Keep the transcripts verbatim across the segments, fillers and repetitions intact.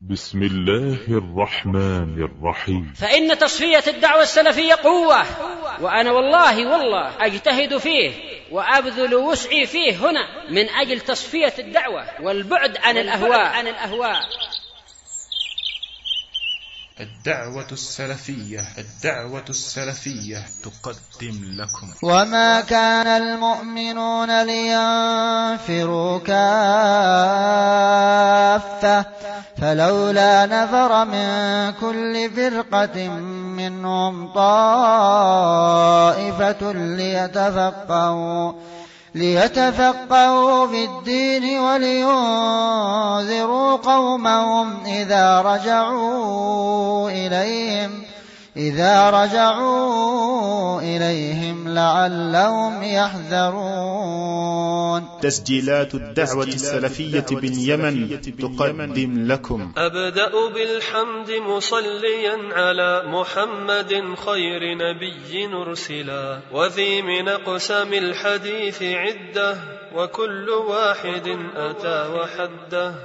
بسم الله الرحمن الرحيم. فإن تصفية الدعوة السلفية قوة، وأنا والله والله أجتهد فيه وأبذل وسعي فيه هنا من أجل تصفية الدعوة والبعد عن الأهواء عن الأهواء. الدعوة السلفية الدعوة السلفية تقدم لكم. وما كان المؤمنون لينفروا كافة فلولا نفر من كل فرقة منهم طائفة ليتفقهوا ليتفقهوا في الدين ولينذروا قومهم إذا رجعوا إليهم إذا رجعوا إليهم لعلهم يحذرون. تسجيلات الدعوة السلفية باليمن تقدم لكم. أبدأ بالحمد مصليا على محمد خير نبي أرسلا، وذي من أقسام الحديث عدة وكل واحد أتى وحده.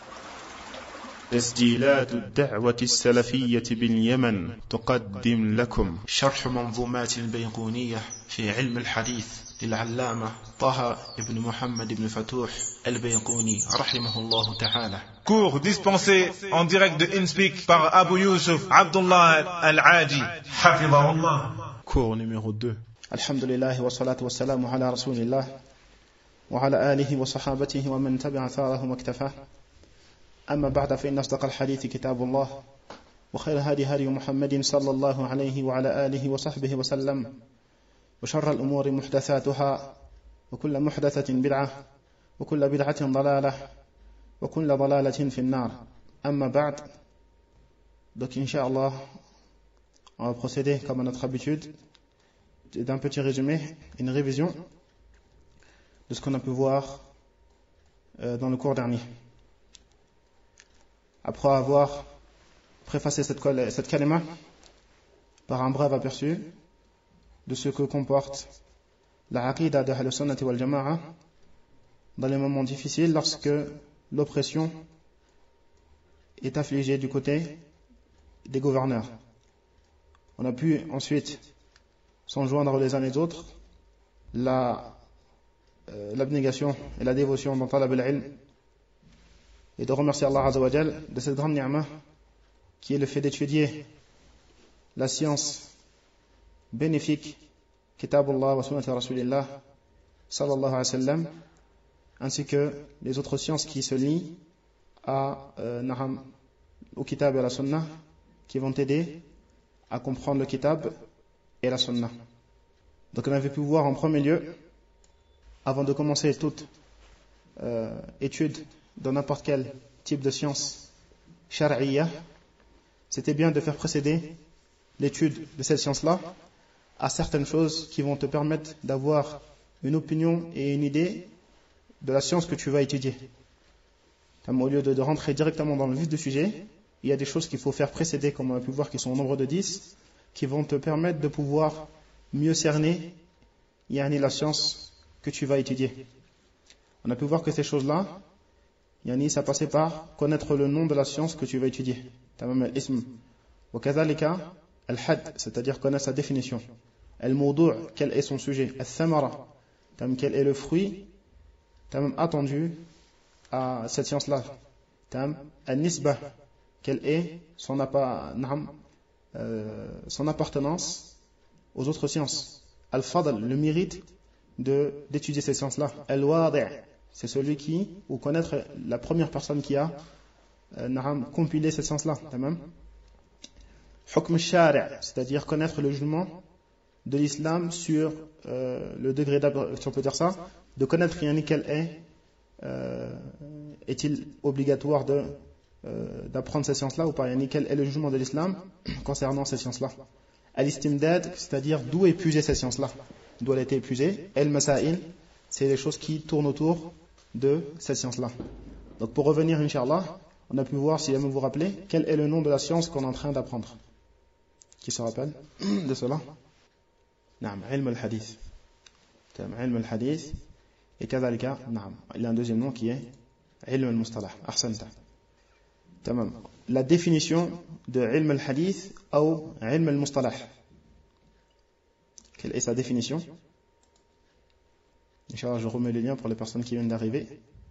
تسجيلات الدعوة السلفية باليمن تقدم لكم شرح منظومات البيقونية في علم الحديث للعلامة طه بن محمد بن فتوح البيقوني رحمه الله تعالى. Cours dispensé en direct de InSpeak par Abu Yusuf Abdullah Al-Aji Hafidahullah. Cours numéro deux. Alhamdulillah wa salatu wa salamu ala rasulillah wa ala alihi wa sahabatihi wa man tabi'a tharahum wa iktafah. أما بعد فإن أصدق الحديث كتاب الله وخير هدي هدي محمد صلى الله عليه وعلى آله وصحبه وسلم وشر الأمور محدثاتها وكل محدثة بدعة وكل بدعة ضلالة وكل ضلالة في النار. أما بعد, donc Inch'Allah on va procéder comme à notre habitude d'un petit résumé, une révision de ce qu'on a pu voir dans le cours dernier. Après avoir préfacé cette, cette kalima par un bref aperçu de ce que comporte la aqida de Ahl Sunnah wal Jama'a dans les moments difficiles lorsque l'oppression est affligée du côté des gouverneurs. On a pu ensuite s'en joindre les uns les autres la, euh, l'abnégation et la dévotion dans talab al-ilm, et de remercier Allah Azza wa Jal de cette grande ni'ma qui est le fait d'étudier la science bénéfique Kitabullah wa Sunnat Rasulillah sallallahu alayhi wa sallam, ainsi que les autres sciences qui se lient à euh, Naham, au Kitab et à la Sunnah, qui vont aider à comprendre le Kitab et la Sunnah. Donc on avait pu voir en premier lieu, avant de commencer toute euh, étude dans n'importe quel type de science shar'iyya, c'était bien de faire précéder l'étude de cette science-là à certaines choses qui vont te permettre d'avoir une opinion et une idée de la science que tu vas étudier. Au lieu de, de rentrer directement dans le vif du sujet, il y a des choses qu'il faut faire précéder, comme on a pu voir, qui sont au nombre de dix, qui vont te permettre de pouvoir mieux cerner yani, la science que tu vas étudier. On a pu voir que ces choses-là, yani, ça passait par connaître le nom de la science que tu vas étudier. Tamam al-ism. Wa kadhalika al-had, c'est-à-dire connaître sa définition. Al-mawdu', quel est son sujet. Al-thamara, tamam, quel est le fruit tamam, attendu à cette science-là. Tamam, al-nisbah, quelle est son, appa, naam, euh, son appartenance aux autres sciences. Al-fadl, le mérite de, d'étudier ces sciences-là. Al-wadi', c'est celui qui, ou connaître la première personne qui a euh, compilé cette science-là. Hukm al-shari', c'est-à-dire connaître le jugement de l'islam sur euh, le degré d'approbation, si on peut dire ça, de connaître yani, quel est, euh, est-il obligatoire de, euh, d'apprendre cette science-là ou pas, yani, quel est le jugement de l'islam concernant cette science-là. Al-istimdad, c'est-à-dire d'où épuiser cette science-là, d'où elle a été épuisée. El-masail, c'est les choses qui tournent autour de cette science-là. Donc pour revenir, Inch'Allah, on a pu voir, si jamais vous vous rappelez, quel est le nom de la science qu'on est en train d'apprendre. Qui se rappelle de cela? Naam, ilm al-hadith. Ilm al-hadith. Et kadhalika, naam, il y a un deuxième nom qui est ilm al-mustalah. Ahsanta. Tamam. La définition de ilm al-hadith ou ilm al-mustalah. Quelle est sa définition? Inch'Allah, je remets les liens pour les personnes qui viennent d'arriver.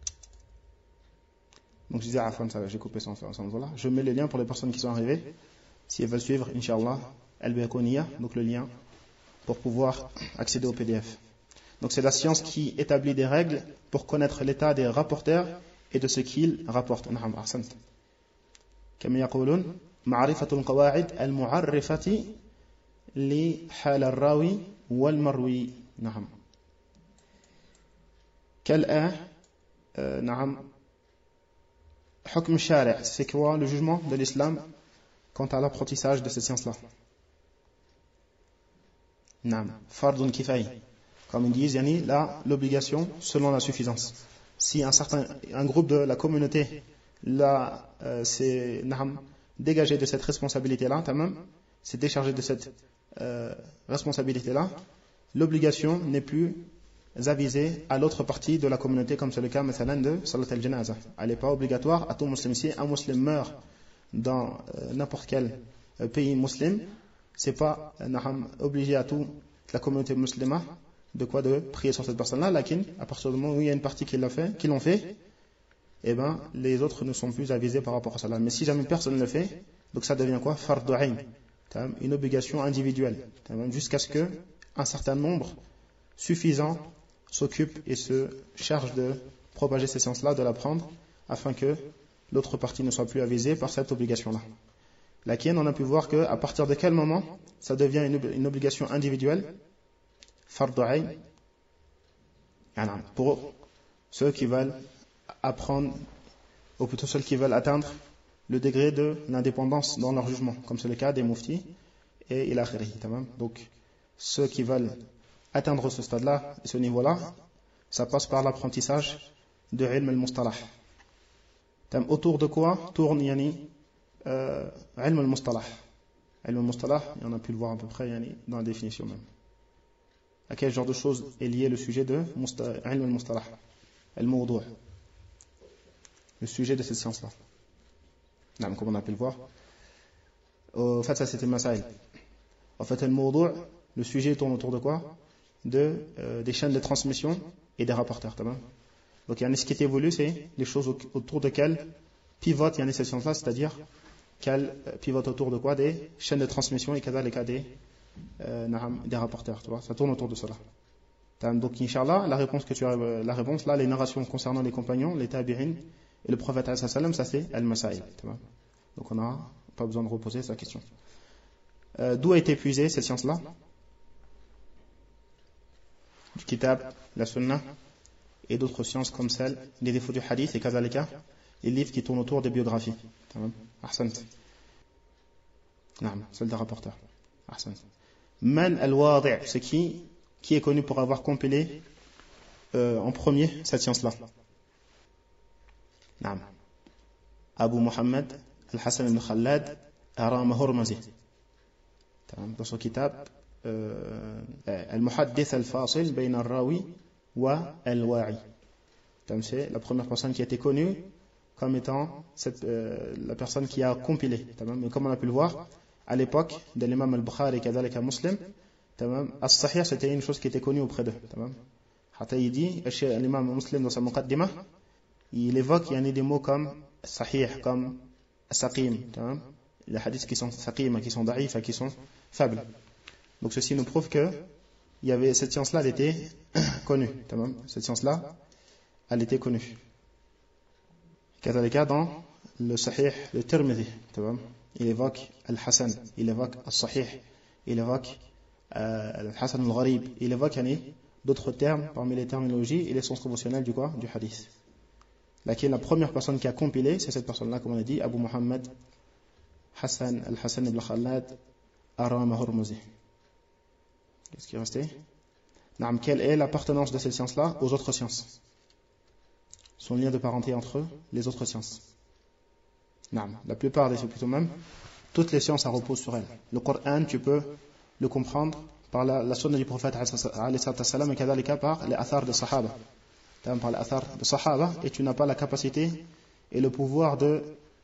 Donc je disais, ah, j'ai coupé sans faire ensemble. Voilà. Je mets les liens pour les personnes qui sont arrivées. Si elles veulent suivre, Inch'Allah, al-Bayqouniya, donc le lien pour pouvoir accéder au P D F. Donc c'est la science qui établit des règles pour connaître l'état des rapporteurs et de ce qu'ils rapportent. Na'am, ahsant. Comme yaqulun, ma'rifatul qawaid al-mu'arrifati li hal al-rawi wal marwi. Na'am. Quel est, euh, na'am, hukm shari', c'est quoi le jugement de l'islam quant à l'apprentissage de cette science-là? Na'am, fardun kifai. Comme ils disent, yani, là, l'obligation selon la suffisance. Si un certain, un groupe de la communauté, là, euh, c'est, na'am, dégagé de cette responsabilité-là, tamam, c'est déchargé de cette euh, responsabilité-là, l'obligation n'est plus avisée à l'autre partie de la communauté, comme c'est le cas, mathalan, de salat al-janaza. Elle n'est pas obligatoire à tout musulman. Si un musulman meurt dans euh, n'importe quel euh, pays musulman, c'est pas euh, na'am, obligé à toute la communauté musulmane de quoi de prier sur cette personne-là, lakin, à partir du moment où il y a une partie qui l'a fait, qui l'ont fait, eh ben, les autres ne sont plus avisés par rapport à cela. Mais si jamais personne ne le fait, donc ça devient quoi? Fardu ayn, une obligation individuelle, jusqu'à ce que un certain nombre suffisant s'occupe et se charge de propager ces sciences-là, de l'apprendre, afin que l'autre partie ne soit plus avisée par cette obligation-là. Lakin, on a pu voir que à partir de quel moment ça devient une, une obligation individuelle, fardu ayn, pour ceux qui veulent apprendre, ou plutôt ceux qui veulent atteindre le degré de l'indépendance dans leur jugement, comme c'est le cas des muftis et il akhiri. Donc, ceux qui veulent atteindre ce stade-là et ce niveau-là, ça passe par l'apprentissage de ilm al-mustalah. Autour de quoi tourne yani, euh, ilm al-mustalah. Ilm al-mustalah, on a pu le voir à peu près yani, dans la définition même. À quel genre de choses est lié le sujet de ilm al-mustalah, al-mawdu', le sujet de cette science-là. Comme on a pu le voir. En fait, ça c'était masail. En fait, al-mawdu', le sujet tourne autour de quoi? De, euh, des chaînes de transmission et des rapporteurs. Donc, il y a ce qui est voulu, c'est les choses autour desquelles pivote il y a cette science-là, c'est-à-dire qu'elle pivote autour de quoi? Des chaînes de transmission et les cas des, euh, des rapporteurs. Tu vois, ça tourne autour de cela. Donc, Inch'Allah, la réponse que tu as, la réponse là, les narrations concernant les compagnons, les tabi'in et le prophète sallallahu alayhi wa sallam, ça c'est al-masail. Donc, on n'a pas besoin de reposer sa question. Euh, d'où a été épuisée cette science-là? Du kitab, la sunna et d'autres sciences comme celle des défauts du hadith et kazalika, les livres qui tournent autour des biographies. Ahsant. Naam, celle des rapporteurs. Ahsant. Man al-wadi', c'est qui qui est connu pour avoir compilé euh, en premier cette science-là? Naam. Abu Muhammad al-Hassan ibn Khallad Arama Hurmazi. Dans son kitab Al-Muhaddith al-Fasil bayna al-Rawi wa al-Wa'i. C'est la première personne qui a été connue comme étant cette, euh, la personne qui a compilé. Mais comme on a pu le voir, à l'époque de l'imam al-Bukhari et kadhalika Muslim, as-Sahih c'était une chose qui était connue auprès d'eux. Hatta il dit, l'imam Muslim dans sa muqaddimah, il évoque, il y a des mots comme Sahih, comme Saqim, les hadiths qui sont Saqim, qui sont da'if, qui sont faibles. Donc ceci nous prouve que il y avait cette science-là, elle était connue. Cette science-là, elle était connue. Kadhalika dans le Sahih, le Tirmidhi, il évoque Al-Hassan, il évoque Al-Sahih, il évoque euh, Al-Hassan Al-Gharib, il évoque yani, d'autres termes parmi les terminologies et les sens conventionnels du quoi, du hadith. Laquelle la première personne qui a compilé, c'est cette personne-là, comme on a dit, Abu Muhammad Hassan Al-Hassan ibn Khallad Arama Hurmuzi. Qu'est-ce qui est resté? Naam, quelle est l'appartenance de cette science-là aux autres sciences? Son lien de parenté entre eux, les autres sciences. Naam, la plupart des plutôt même, toutes les sciences, ça repose sur elles. Le Coran, tu peux le comprendre par la, la sunna du prophète alayhi salam et kadhalika par les athars de Sahaba. Par les athars de Sahaba, et tu n'as pas la capacité et le pouvoir de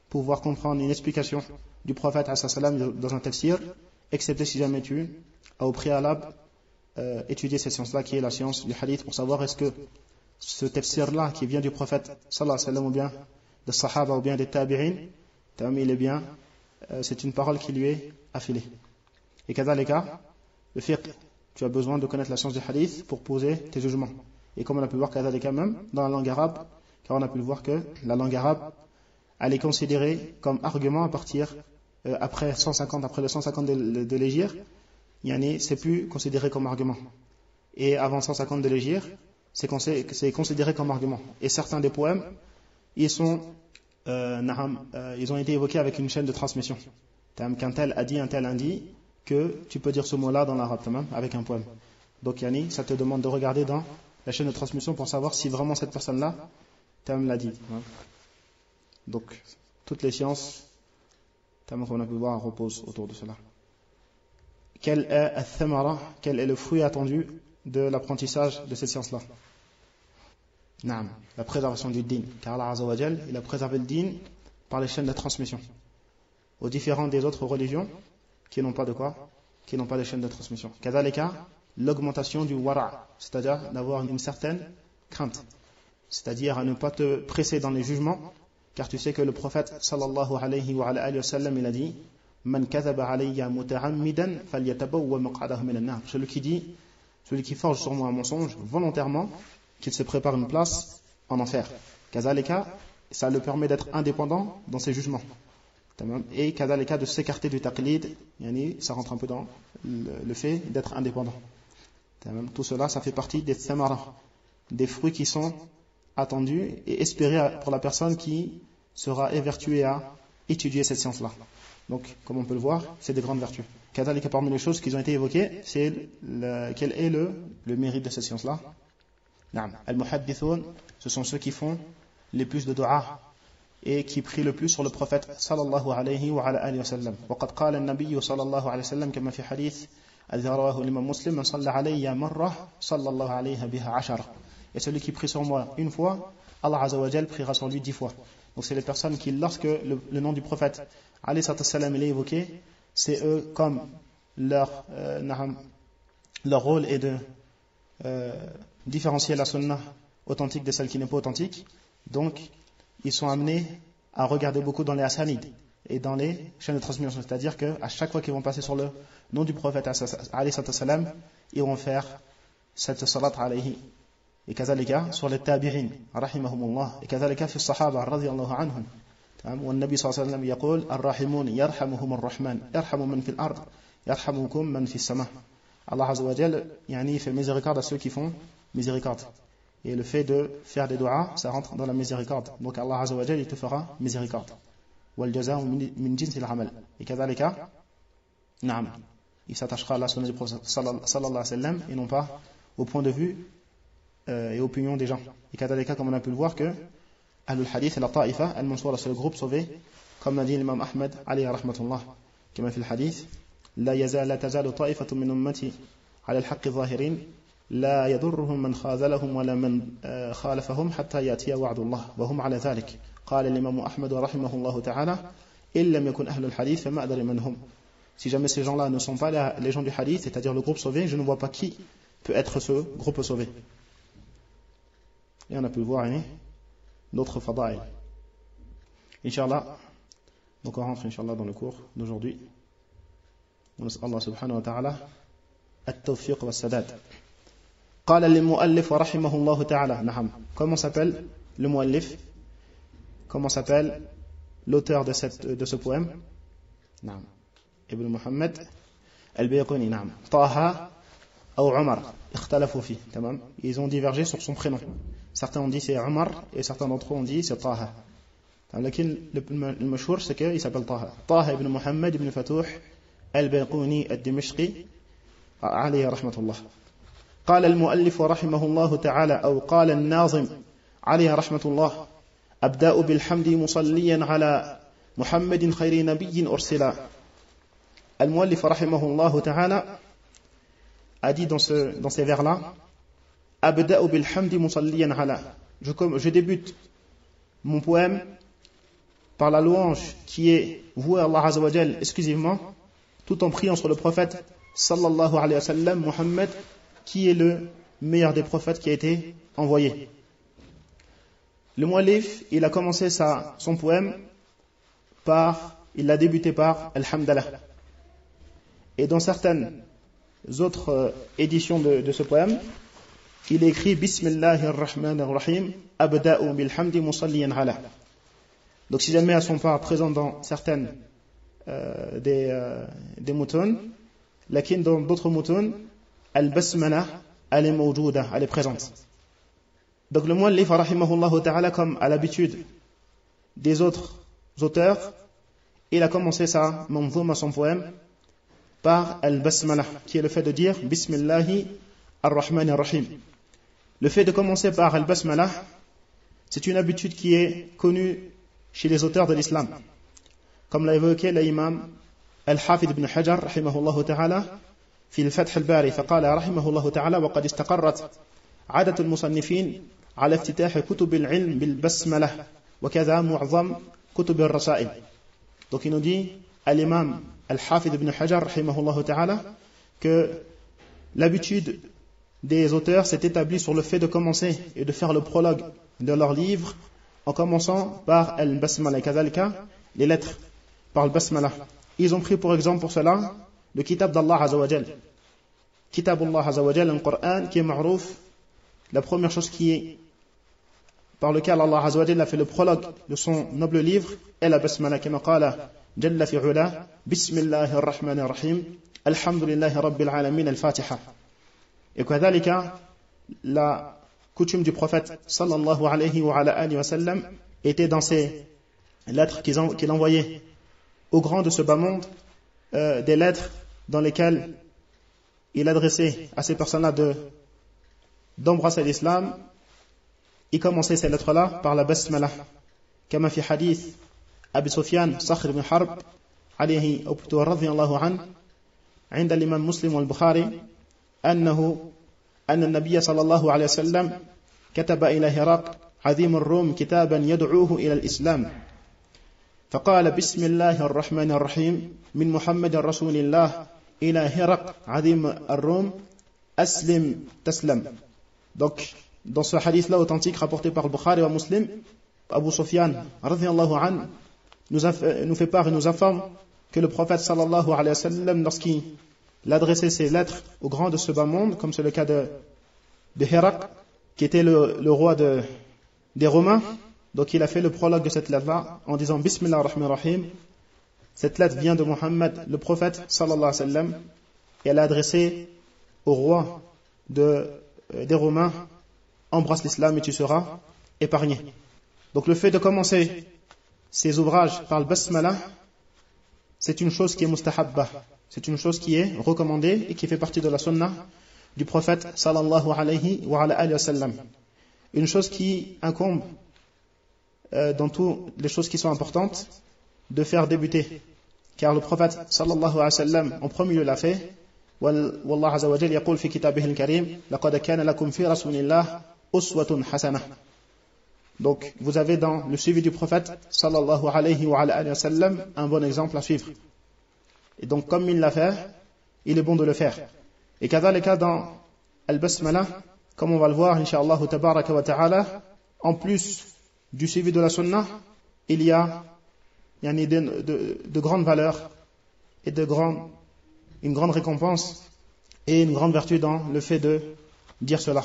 pouvoir comprendre une explication du prophète dans un tafsir, excepté si jamais tu as au préalable euh, étudié cette science-là, qui est la science du hadith, pour savoir est-ce que ce tafsir-là, qui vient du prophète sallallahu alayhi wa sallam, ou bien des sahaba, ou bien des tabi'in, il est bien, euh, c'est une parole qui lui est affilée. Et kadhalika, le fiqh, tu as besoin de connaître la science du hadith pour poser tes jugements. Et comme on a pu le voir kadhalika même dans la langue arabe, car on a pu le voir que la langue arabe, elle est considérée comme argument à partir, euh, après cent cinquante, après le cent cinquante de, de l'hégire, yani, c'est plus considéré comme argument. Et avant cent cinquante de l'hégire, c'est, c'est considéré comme argument. Et certains des poèmes, ils sont, euh, naham, euh, ils ont été évoqués avec une chaîne de transmission. Qu'un tel a dit, un tel a dit, que tu peux dire ce mot-là dans l'arabe, avec un poème. Donc, yani, ça te demande de regarder dans la chaîne de transmission pour savoir si vraiment cette personne-là, Tam l'a dit. Donc, toutes les sciences, Tam, qu'on a pu voir, reposent autour de cela. Quel est al-thamara, quel est le fruit attendu de l'apprentissage de cette science-là? Naam, la préservation du din. Car Allah Azza wa Jal, il a préservé le din par les chaînes de transmission. Aux différents des autres religions, qui n'ont pas de quoi? Qui n'ont pas de chaîne de transmission. Kadhalika, l'augmentation du wara', c'est-à-dire d'avoir une certaine crainte. C'est-à-dire à ne pas te presser dans les jugements, car tu sais que le prophète sallallahu alayhi wa alayhi wa sallam, il a dit Man kadhaba alayya muta'ammidan falyatabawwa maq'adahu minan nar. Celui qui dit, celui qui forge sur moi un mensonge volontairement, qu'il se prépare une place en enfer. Kadhalika, ça le permet d'être indépendant dans ses jugements. Et kadhalika, de s'écarter du taqlid, yani, ça rentre un peu dans le, le fait d'être indépendant. Tout cela, ça fait partie des thamara, des fruits qui sont attendus et espérés pour la personne qui sera évertuée à étudier cette science-là. Donc, comme on peut le voir, c'est des grandes vertus. Kadhalika, parmi les choses qui ont été évoquées, c'est le, quel est le, le mérite de cette science-là. Al-muhaddithun, ce sont ceux qui font les plus de dua et qui prient le plus sur le prophète sallallahu alayhi wa alihi wa sallam. وقد قال النبي صلى الله عليه وسلم كما في حديث الذي رواه الإمام مسلم من صلى علي مرة صلى الله عليه بها عشرة. Et celui qui prie sur moi une fois, Allah Azza wa Jal priera sur lui dix fois. Donc c'est les personnes qui, lorsque le, le nom du prophète alayhi salam est évoqué, c'est eux comme leur euh, naham, leur rôle est de euh, différencier la sunnah authentique de celle qui n'est pas authentique. Donc ils sont amenés à regarder beaucoup dans les asanid et dans les chaînes de transmission. C'est-à-dire qu'à chaque fois qu'ils vont passer sur le nom du prophète alayhi salam, ils vont faire cette salat alayhi. Et kazalika sur les tabi'in rahimahumullah. Et kazalika fi sahaba radiyallahu anhum. والنبي صلى الله عليه وسلم يقول الراحمون يرحمهم الرحمن يرحم من في الأرض يرحمكم من في السماء. Allah Azza wa Jal yani fait miséricorde à ceux qui font miséricorde. Et le fait de faire des du'as, ça rentre dans la miséricorde. Donc Allah Azza wa Jal, il te fera miséricorde. Wal jaza'u min jinsil amal. Et kadhalika, na'am, il s'attachera à la sunna du prophète sallallahu alayhi wa sallam et non pas au point de vue euh, et opinion des gens. Et kadhalika, comme on a pu le voir que Ahlul Hadith et la Ta'ifa, al-Mansoura, c'est le groupe sauvé, comme l'a dit l'imam Ahmed alayhi rahmatullah, qui m'a fait le hadith, la yazal la tazalu ta'ifatu min ummati ala al-haqqi zahirin لا يضرهم من خاذلهم ولا من خالفهم حتى يأتي وعد الله وهم على ذلك. قال الإمام أحمد رحمه الله تعالى إن لم يكن أهل الحديث فما أدري من هم. Si jamais ces gens-là ne sont pas les gens du hadith, c'est-à-dire le groupe sauvé, je ne vois pas qui peut être ce groupe sauvé. Et on a pu le voir, hein, d'autres fadaïl. Inch'Allah, donc on rentre Inch'Allah dans le cours d'aujourd'hui. On laisse Allah subhanahu wa ta'ala at-tawfiq wa sadad. قال للمؤلف رحمه الله تعالى. نعم. Comment s'appelle le muallif? Comment s'appelle l'auteur de cette de ce poème? نعم. ابن محمد البيقوني. نعم. طه أو عمر اختلفوا فيه. تمام. Ils ont divergé sur son prénom. Certains ont dit c'est Omar et certains d'entre eux ont dit c'est Taha. لكن le mashhur c'est qu'il s'appelle Taha. Taha ibn Muhammad ibn Fatouh al-Bayquni al-Dimashqi عليه رحمة الله. قال المؤلف رحمه الله تعالى أو قال الناظم عليه رحمة الله أبدأ بالحمد مصليا على محمد خير نبي أرسلا. المؤلف رحمه الله تعالى a dit dans, ce, dans ces vers-là أبدأ بالحمد مصليا على. Je, je débute mon poème par la louange qui est vouée à Allah Azza wa Jal exclusivement, tout en priant sur le prophète sallallahu alayhi wa sallam, Muhammad, qui est le meilleur des prophètes qui a été envoyé. Le muallif, il a commencé sa, son poème par, il l'a débuté par Alhamdulillah. Et dans certaines autres euh, éditions de, de ce poème, il écrit Bismillahir Rahmanir Rahim, Abda'u bilhamdi musalliyan ala. Donc si jamais elles ne sont pas présentes dans certaines euh, des, euh, des moutons, lakin dans d'autres moutons, Al-Basmala, elle est mawjouda, elle est présente. Donc le muallif, rahimahullah ta'ala, comme à l'habitude des autres auteurs, il a commencé sa manzouma, son poème, par Al-Basmala, qui est le fait de dire Bismillahi ar-Rahman ar-Rahim. Le fait de commencer par Al-Basmala, c'est une habitude qui est connue chez les auteurs de l'islam. Comme l'a évoqué l'imam Al-Hafid ibn Hajar, rahimahullah ta'ala, في الفتح الباري فقال رحمه الله تعالى وقد استقرت عادة المصنفين على افتتاح كتب العلم بالبسملة وكذا معظم كتب الرسائل. Donc il nous dit à l'imam Al-Hafid ibn Hajar rahimahullah ta'ala que l'habitude des auteurs s'est établie sur le fait de commencer et de faire le prologue de leurs livres en commençant par Al-Basmala et kadhalika les lettres par Al-Basmala. Ils ont pris pour exemple pour cela le kitab d'Allah Azza wa Jal. Kitab Allah Azza wa Jal, un Coran qui est ma'rouf, la première chose qui est par lequel Allah Azza wa Jal a fait le prologue de son noble livre est la Basmala, kama qala Jalla fi ula, Bismillahir Rahmanir Rahim, Alhamdulillahi Rabbil Alamin, Al-Fatiha. Et kadhalika, la coutume du prophète sallallahu alayhi wa ala alihi wa sallam était dans ces lettres qu'il envoyait aux grands de ce bas monde, euh, des lettres dans lesquelles il adressait à ces personnes-là de, d'embrasser l'islam. Il commençait ces lettres-là par la basmala. Comme في حديث أبي سفيان صخر بن حرب عليه أو plutôt رضي الله عنه عند الإمام مسلم والبخاري أنه أن النبي صلى الله عليه وسلم كتب إلى هرقل عظيم الروم كتابا يدعوه إلى الإسلام فقال بسم الله الرحمن الرحيم من محمد رسول الله إلى هرقل عظيم الروم أسلم تسلم. Donc dans ce hadith-là authentique rapporté par le Bukhari et Muslim, Abu Sufyan radhiyallahu anhu nous, nous fait part et nous informe que le prophète sallallahu alayhi wa sallam, lorsqu'il adressait ses lettres aux grands de ce bas monde, comme c'est le cas de, de Héracle, qui était le, le roi de, des Romains, donc il a fait le prologue de cette lettre-là en disant Bismillah ar-Rahman ar-Rahim. Cette lettre vient de Muhammad, le prophète sallallahu alayhi wa sallam, et elle est adressée au roi de, euh, des Romains. Embrasse l'islam et tu seras épargné. Donc le fait de commencer ces ouvrages par le basmala, c'est une chose qui est mustahabba, c'est une chose qui est recommandée et qui fait partie de la sunna du prophète sallallahu alayhi wa alayhi wa sallam. Une chose qui incombe euh, dans toutes les choses qui sont importantes de faire débuter, car le prophète sallallahu alayhi wa sallam en premier lieu l'a fait. Wallah azza wa jalla yaqul fi kitabihi al-karim laqad kana lakum fi rasulillah uswatun hasana. Donc vous avez dans le suivi du prophète sallallahu alayhi wa alayhi wa sallam un bon exemple à suivre. Et donc comme il l'a fait, il est bon de le faire. Et kadhalika dans al-basmala, comme on va le voir inshallah tabaraka wa ta'ala, en plus du suivi de la sunna, il y a, il y a de, de, de grandes valeurs et de grandes, une grande récompense et une grande vertu dans le fait de dire cela.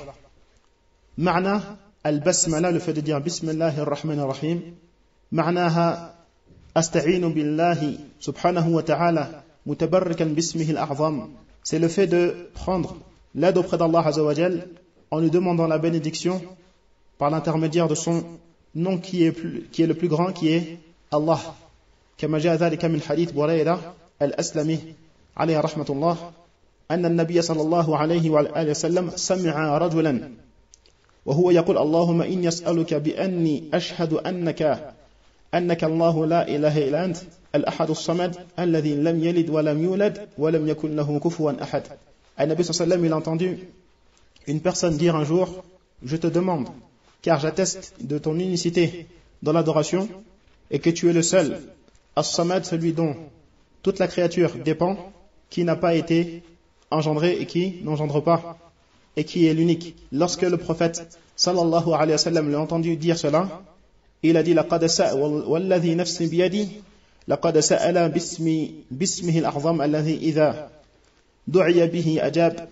Ma'na al-basmala, le fait de dire Bismillahir Rahmanir Rahim, ma'naha asta'inu billahi subhanahu wa ta'ala mutabarrikan bismihi al-a'zam. C'est le fait de prendre l'aide auprès d'Allah azza wa jal en lui demandant la bénédiction par l'intermédiaire de son nom qui est, plus, qui est le plus grand, qui est Allah. Kama ja'a dhalika min hadith Burayda al-Aslami alayhi rahmatullah anna an-nabiy sallallahu alayhi wa alihi wa sallam sami'a rajulan وهو يقول اللهم إني أسألك بأني أشهد أنك أنك الله لا إله إلا أنت الأحد الصمد الذي لم يلد ولم يولد ولم يكن له كفوا أحد. النبي صلى الله عليه وسلم, il a entendu une personne dire un jour je te demande car j'atteste de ton unicité dans l'adoration et que tu es le seul, As-Samad, celui dont toute la créature dépend, qui n'a pas été engendré et qui n'engendre pas, et qui est l'unique. Lorsque le prophète sallallahu alayhi wa sallam l'a entendu dire cela, il a dit لقد سأل والذي نفسي بيدي لقد سأل باسم باسمه الأعظم الذي إذا دعي به أجاب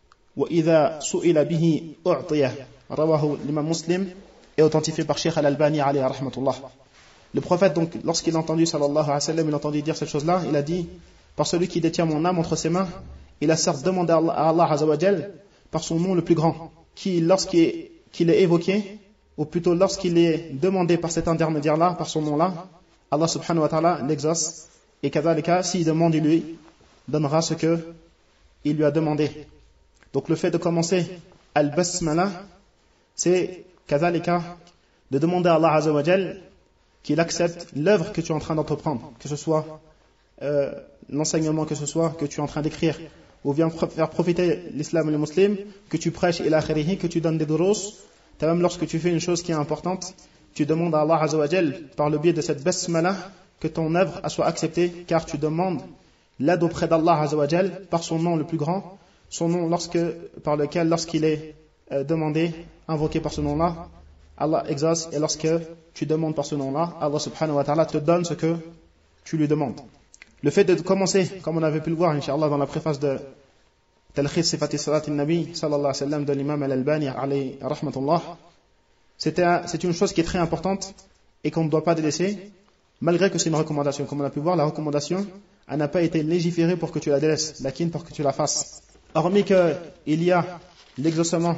وإذا سئل به أعطيه. رواه l'imam Muslim et authentifié par Cheikh Al-Albani alayhi rahmatullah. Le prophète, donc, lorsqu'il a entendu sallallahu alayhi wa sallam, il a entendu dire cette chose-là, il a dit, par celui qui détient mon âme entre ses mains, il a certes demandé à Allah, à Allah azza wa jal, par son nom le plus grand, qui, lorsqu'il est, qu'il est évoqué, ou plutôt lorsqu'il est demandé par cet intermédiaire-là, par son nom-là, Allah subhanahu wa ta'ala l'exauce, et kadhalika, s'il demande, il lui donnera ce que il lui a demandé. Donc le fait de commencer al-basmala, c'est kadhalika, de demander à Allah azza wa jal qu'il accepte l'œuvre que tu es en train d'entreprendre, que ce soit euh, l'enseignement, que ce soit que tu es en train d'écrire, ou bien faire profiter l'islam et les musulmans, que tu prêches ila akhirihi, que tu donnes des durus. Même lorsque tu fais une chose qui est importante, tu demandes à Allah azza wa jal, par le biais de cette basmala, que ton œuvre soit acceptée, car tu demandes l'aide auprès d'Allah azza wa jal, par son nom le plus grand, son nom lorsque, par lequel, lorsqu'il est euh, demandé, invoqué par ce nom-là, Allah exauce, et lorsque tu demandes par ce nom-là, Allah subhanahu wa ta'ala te donne ce que tu lui demandes. Le fait de commencer, comme on avait pu le voir, inshallah, dans la préface de Talkhis Sifati Salat al-Nabi, sallallahu alayhi wa sallam, de l'imam Al-Albani, alayhi rahmatullah, c'est une chose qui est très importante et qu'on ne doit pas délaisser, malgré que c'est une recommandation. Comme on a pu voir, la recommandation, elle n'a pas été légiférée pour que tu la délaisses, lakin pour que tu la fasses. Hormis qu'il y a l'exaucement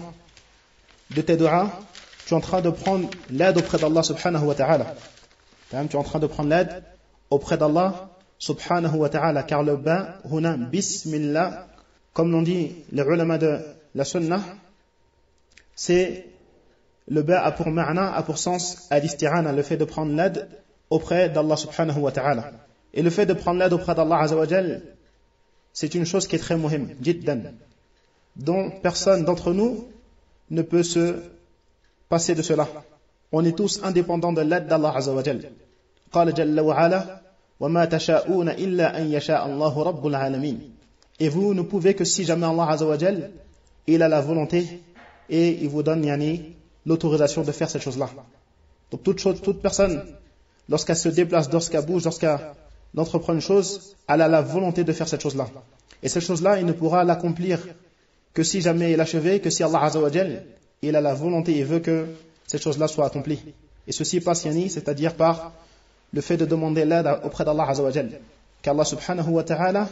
de tes du'as, tu es en train de prendre l'aide auprès d'Allah subhanahu wa ta'ala. Tu es en train de prendre l'aide auprès d'Allah subhanahu wa ta'ala, car le ba, huna, bismillah, comme l'ont dit les ulama de la sunnah, c'est le ba a pour ma'na, a pour sens al-isti'ana, le fait de prendre l'aide auprès d'Allah subhanahu wa ta'ala. Et le fait de prendre l'aide auprès d'Allah azza wa jal, c'est une chose qui est très muhim, jiddan, dont personne d'entre nous ne peut se passer de cela. On est tous indépendants de l'aide d'Allah azza wa jal. قال جل وعلا وما تشاءون إلا أن يشاء الله رب العالمين. Et vous ne pouvez que si jamais Allah azza wa jal, il a la volonté et il vous donne yani, l'autorisation de faire cette chose-là. Donc toute, chose, toute personne, lorsqu'elle se déplace, lorsqu'elle bouge, lorsqu'elle entreprend une chose, elle a la volonté de faire cette chose-là. Et cette chose-là, il ne pourra l'accomplir que si jamais il est achevé, que si Allah azza wa jal, il a la volonté et veut que cette chose-là soit accomplie. Et ceci passe, yani, c'est-à-dire par le fait de demander l'aide auprès d'Allah azza wa jal. Qu'Allah subhanahu wa ta'ala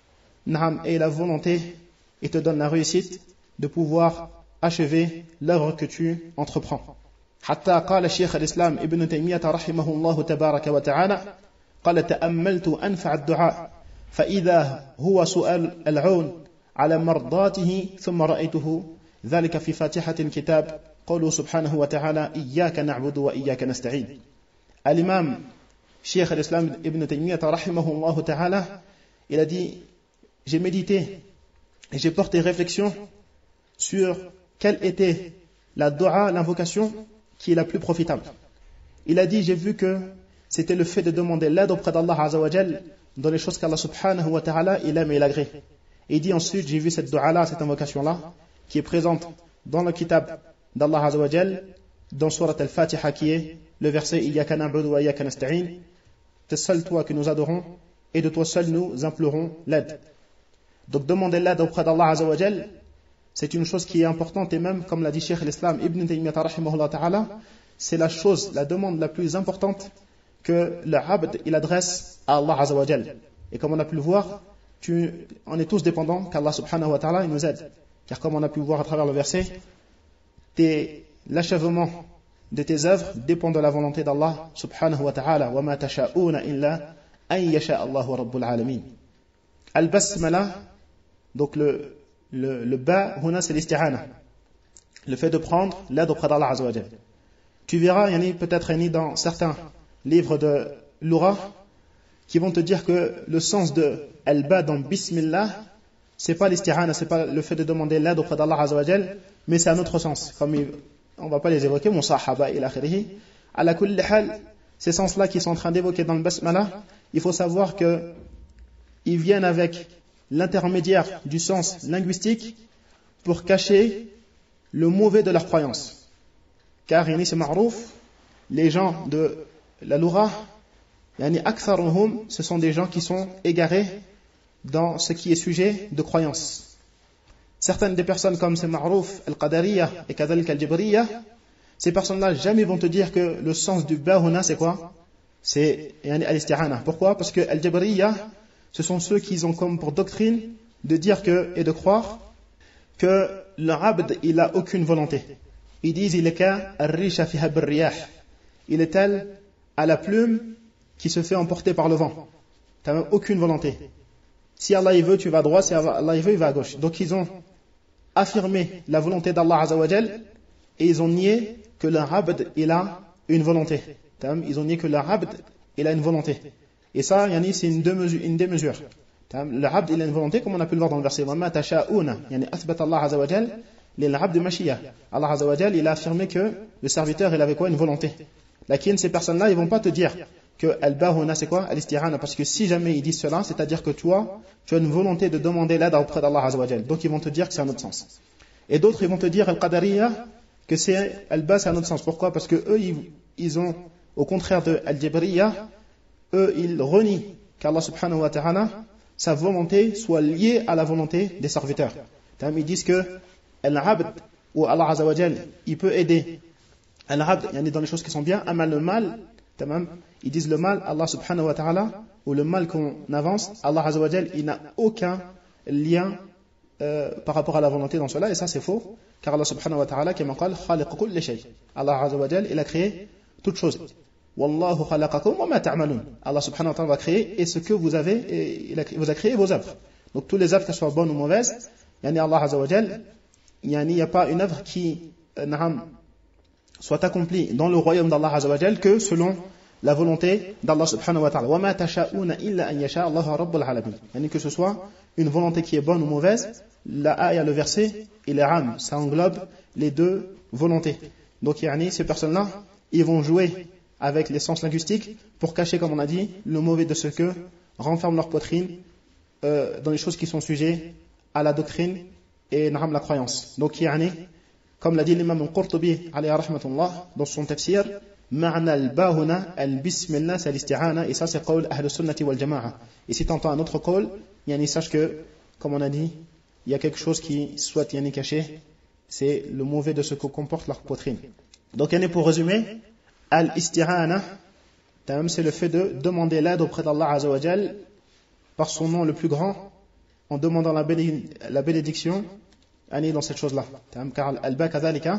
ait la volonté et te donne la réussite de pouvoir achever l'œuvre que tu entreprends. حتى قال الشيخ الإسلام ابن تيمية رحمه الله تبارك وتعالى قال تأملت أنفع الدعاء فإذا هو سؤال العون على مرضاته ثم رأيته ذلك في فاتحة الكتاب قوله سبحانه وتعالى إياك نعبد وإياك نستعين. الإمام الشيخ الإسلام ابن تيمية رحمه الله تعالى, il a dit, j'ai médité et j'ai porté réflexion sur quelle était la dua, l'invocation qui est la plus profitable. Il a dit, j'ai vu que c'était le fait de demander l'aide auprès d'Allah azza wa jal dans les choses qu'Allah subhanahu wa ta'ala il aime et il agrée. Et il dit ensuite, j'ai vu cette dua-là, cette invocation-là, qui est présente dans le kitab d'Allah azza wa jal, dans surat al-Fatiha, qui est le verset Iyyaka na'budu wa iyyaka nasta'in. C'est seul toi que nous adorons et de toi seul nous implorons l'aide. Donc demander l'aide auprès d'Allah azza wa jal, c'est une chose qui est importante, et même comme l'a dit Cheikh l'Islam Ibn Taymiyyah rahimahullah ta'ala, c'est la chose, la demande la plus importante que le abd il adresse à Allah azza wa jal. Et comme on a pu le voir, tu, on est tous dépendants qu'Allah subhanahu wa ta'ala il nous aide. Car comme on a pu le voir à travers le verset, l'achèvement de tes œuvres dépend de la volonté d'Allah subhanahu wa ta'ala. Wa ma tasha'una illa an yasha Allahu rabbul alamin. Al-basmala, donc le le le ba huna c'est l'isti'ana, le fait de prendre l'aide auprès d'Allah azza wa jal. Tu verras, yani peut-être yani dans certains livres de l'Ura qui vont te dire que le sens de al-ba dans bismillah, c'est pas l'isti'ana, c'est pas le fait de demander l'aide auprès d'Allah azza wa jal, mais c'est un autre sens. Comme il, on va pas les évoquer, mon sahaba ila akhirih. Ala kulli hal, ces sens-là qui sont en train d'évoquer dans le basmala, il faut savoir que ils viennent avec l'intermédiaire du sens linguistique pour cacher le mauvais de leur croyance. Car yani c'est ma'rouf, les gens de la Loura, yani aktharuhum, ce sont des gens qui sont égarés dans ce qui est sujet de croyance. Certaines des personnes comme c'est ma'rouf, al-qadariyah et kadhalik al-jibriyah, ces personnes-là jamais vont te dire que le sens du bahuna c'est quoi? C'est yani al-isti'ana. Pourquoi? Parce que al-jibriyah, ce sont ceux qui ont comme pour doctrine de dire que, et de croire que le abd, il a aucune volonté. Ils disent, il est qu'à ar-risha fiha bir-riyah. Il est tel à la plume qui se fait emporter par le vent. Tu n'as même aucune volonté. Si Allah il veut, tu vas à droite, si Allah il veut, il va à gauche. Donc ils ont affirmé la volonté d'Allah Azza wa Jal et ils ont nié que le abd, il a une volonté. Ils ont nié que le abd, il a une volonté. Et ça, yani, c'est une démesure. Le abd, il a une volonté, comme on a pu le voir dans le verset. وَمَا تَشَاءُونَ يعني أثبت الله عز وجل للعبد مشيئة. Allah Azza wa Jal, il a affirmé que le serviteur, il avait quoi? Une volonté. Lakin, ces personnes-là, ils vont pas te dire que al-bahuna, c'est quoi? Al-isti'ana. Parce que si jamais ils disent cela, c'est-à-dire que toi, tu as une volonté de demander l'aide auprès d'Allah Azza wa Jal. Donc, ils vont te dire que c'est un autre sens. Et d'autres, ils vont te dire al-qadariyah, que c'est al-ba, c'est un autre sens. Pourquoi? Parce que eux, ils, ils ont, au contraire de al-jibriyah, eux, ils renient qu'Allah subhanahu wa ta'ala, sa volonté soit liée à la volonté des serviteurs. Ils disent que al-abd, ou Allah Azza wa Jal, il peut aider al-abd, il y en a dans les choses qui sont bien, amal le mal, ils disent le mal, Allah subhanahu wa ta'ala, ou le mal qu'on avance, Allah Azza wa Jal, il n'a aucun lien euh, par rapport à la volonté dans cela, et ça c'est faux, car Allah subhanahu wa ta'ala, qui m'a dit, khaliq kulli shay. Allah Azza wa Jal, il a créé toutes choses. Wallahu khalaqakum wa ma ta'malun. Allah subhanahu wa ta'ala va créer et ce que vous avez, et il a, vous a créé vos œuvres. Donc tous les œuvres, qu'elles soient bonnes ou mauvaises, yani Allah Azza wa Jal, yani il n'y a pas une œuvre qui euh, soit accomplie dans le royaume d'Allah Azza wa Jal que selon la volonté d'Allah subhanahu wa ta'ala. Wa ma tasha'una illa an yasha Allahu rabbul alamin. Yani que ce soit une volonté qui est bonne ou mauvaise, la aya, le verset, il est ram, ça englobe les deux volontés. Donc yani ces personnes-là, ils vont jouer avec les sens linguistiques pour cacher, comme on a dit, le mauvais de ce que renferme leur poitrine euh, dans les choses qui sont sujets à la doctrine et naham la croyance. Donc, yani, comme l'a dit l'imam al-Qurtubi, alayhi rahmatullah, dans son tafsir, ma'na al-bahuna al-bismillah al-isti'ana, et ça c'est qawl ahl sunnati wal jama'a. Et si tu entends un autre qawl, yani, sache que, comme on a dit, il y a quelque chose qui soit yani, caché, c'est le mauvais de ce que comporte leur poitrine. Donc, yani, pour résumer, al-isti'ana, c'est le fait de demander l'aide auprès d'Allah Azza wa Jal par son nom le plus grand, en demandant la, béné la bénédiction dans cette chose-là. Car al-ba kadhalika,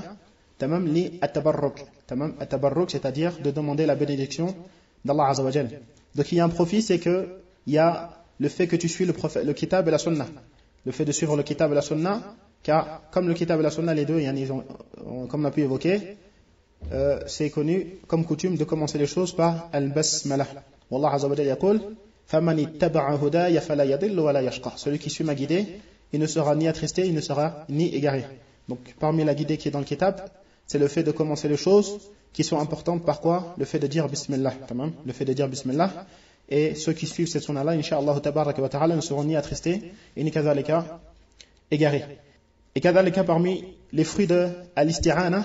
li at-tabarruk, at-tabarruk, c'est-à-dire de demander la bénédiction d'Allah Azza wa Jal. Donc il y a un profit, c'est que il y a le fait que tu suis le, prophète, le kitab et la sunna, le fait de suivre le kitab et la sunna, car comme le kitab et la sunna, les deux, ils ont, comme on a pu évoquer, Euh, c'est connu comme coutume de commencer les choses par al-basmala. Wallah Azza wa Jalla yaqul faman ittaba'a hudaya fala yadillu wa la yashqa. Celui qui suit ma guidée, il ne sera ni attristé, il ne sera ni égaré. Donc parmi la guidée qui est dans le kitab, c'est le fait de commencer les choses qui sont importantes par quoi? Le fait de dire bismillah, tamam, le fait de dire bismillah, et ceux qui suivent cette sunna là, inshallah tabaraka wa ta'ala, ne seront ni attristés et ni kadhalika égarés. Et kadhalika parmi les fruits de al-isti'ana,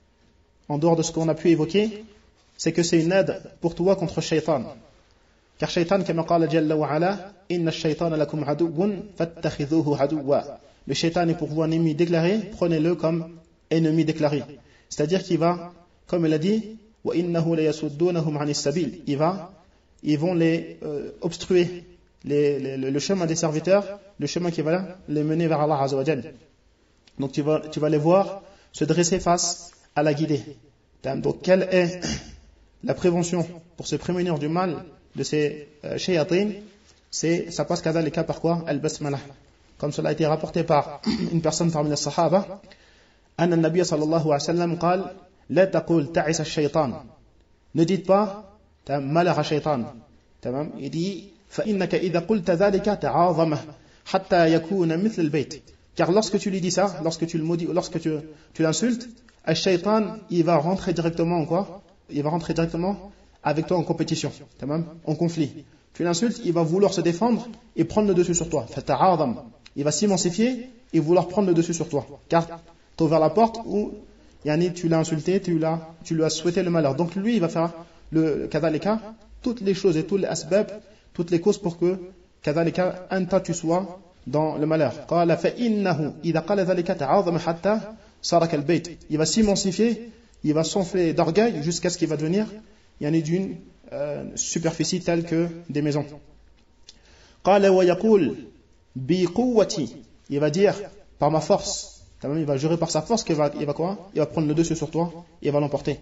en dehors de ce qu'on a pu évoquer, c'est que c'est une aide pour toi contre Shaitan. Car Shaitan, comme qala Jalla wa Ala, inna ash-shaytana lakum aduwwun fattakhidhuhu aduwwa. Le Shaitan est pour vous un ennemi déclaré, prenez-le comme ennemi déclaré. C'est-à-dire qu'il va, comme il a dit, wa innahu la yasuddunahum 'anis sabil. Il va, ils vont les euh, obstruer les, les, le, le chemin des serviteurs, le chemin qui va les mener vers Allah Azza wa Jalla. Donc tu vas, tu vas les voir se dresser face à la guidée. Donc, quelle est la prévention pour se prémunir du mal de ces euh, shayatin? C'est, ça passe qu'à les cas par quoi? Al-basmala. Comme cela a été rapporté par une personne parmi les sahaba, anna an-nabiy sallallahu alayhi wa sallam qal, la taqul ta'isa ash-shaytan. Ne dites pas, malheur à shaytan. Il dit, fa innaka idha qulta dhalika ta'azama, hatta yakuna mithl al-bayt. Car lorsque tu lui dis ça, lorsque tu le maudis, ou lorsque tu, tu l'insultes, Al-Shaytan, il va rentrer directement en quoi? Il va rentrer directement avec toi en compétition, en conflit. Tu l'insultes, il va vouloir se défendre et prendre le dessus sur toi. Il va s'immensifier et vouloir prendre le dessus sur toi. Car tu as ouvert la porte où yani, tu l'as insulté, tu, l'as, tu lui as souhaité le malheur. Donc lui, il va faire le kadhalika, toutes les choses et tous les asbab, toutes les causes pour que kadhalika, anta tu sois dans le malheur. Il va s'immensifier, il va s'enfler d'orgueil jusqu'à ce qu'il va devenir yani, d'une euh, superficie telle que des maisons. Il va dire par ma force, il va jurer par sa force qu'il va, il va quoi? Il va prendre le dessus sur toi et il va l'emporter.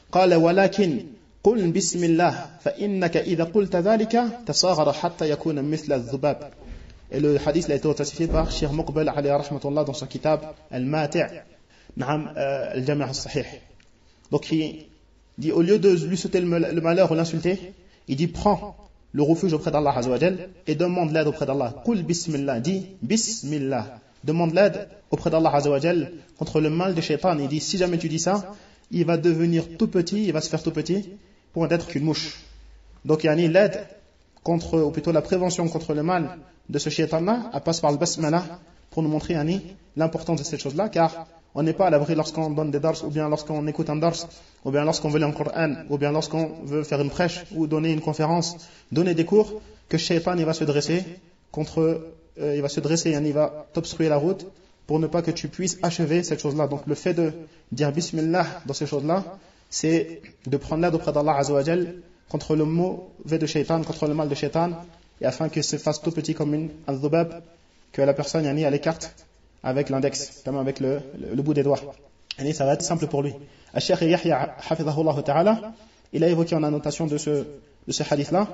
قل بسم الله فإنك إذا قلت ذلك تصاغر حتى يكون مثل الذباب. Et le hadith a été authentifié par Cheikh Muqbil alayhi rahmatullah dans son kitab Al-Mati' Naam Al-Jami' Al-Sahih. Donc il dit au lieu de lui souhaiter le malheur ou l'insulter, il dit prends le refuge auprès d'Allah Azza wa Jal et demande l'aide auprès d'Allah. Qul bismillah, dis bismillah. Demande l'aide auprès d'Allah Azza wa Jal contre le mal de shaitan. Il dit si jamais tu dis ça, il va devenir tout petit, il va se faire tout petit pour n'être qu'une mouche. Donc, yani, l'aide contre, ou plutôt la prévention contre le mal de ce shaitan-là, elle passe par le basmala pour nous montrer, yani, l'importance de cette chose-là, car on n'est pas à l'abri lorsqu'on donne des dars, ou bien lorsqu'on écoute un dars, ou bien lorsqu'on veut lire un Coran, ou bien lorsqu'on veut faire une prêche, ou donner une conférence, donner des cours, que shaitan, il va se dresser contre, euh, il va se dresser, yani, il va t'obstruer la route, pour ne pas que tu puisses achever cette chose-là. Donc, le fait de dire bismillah dans ces choses-là, c'est de prendre l'aide auprès d'Allah Azza wa Jal contre le mauvais de shaitan, contre le mal de shaitan, et afin que se fasse tout petit comme une al-dhubab, que la personne yani, elle écarte avec l'index, avec le, le, le bout des doigts. Et ça va être simple pour lui. Al-Sheikh Yahya, hafidhahullah ta'ala, il a évoqué en annotation de ce, de ce hadith-là,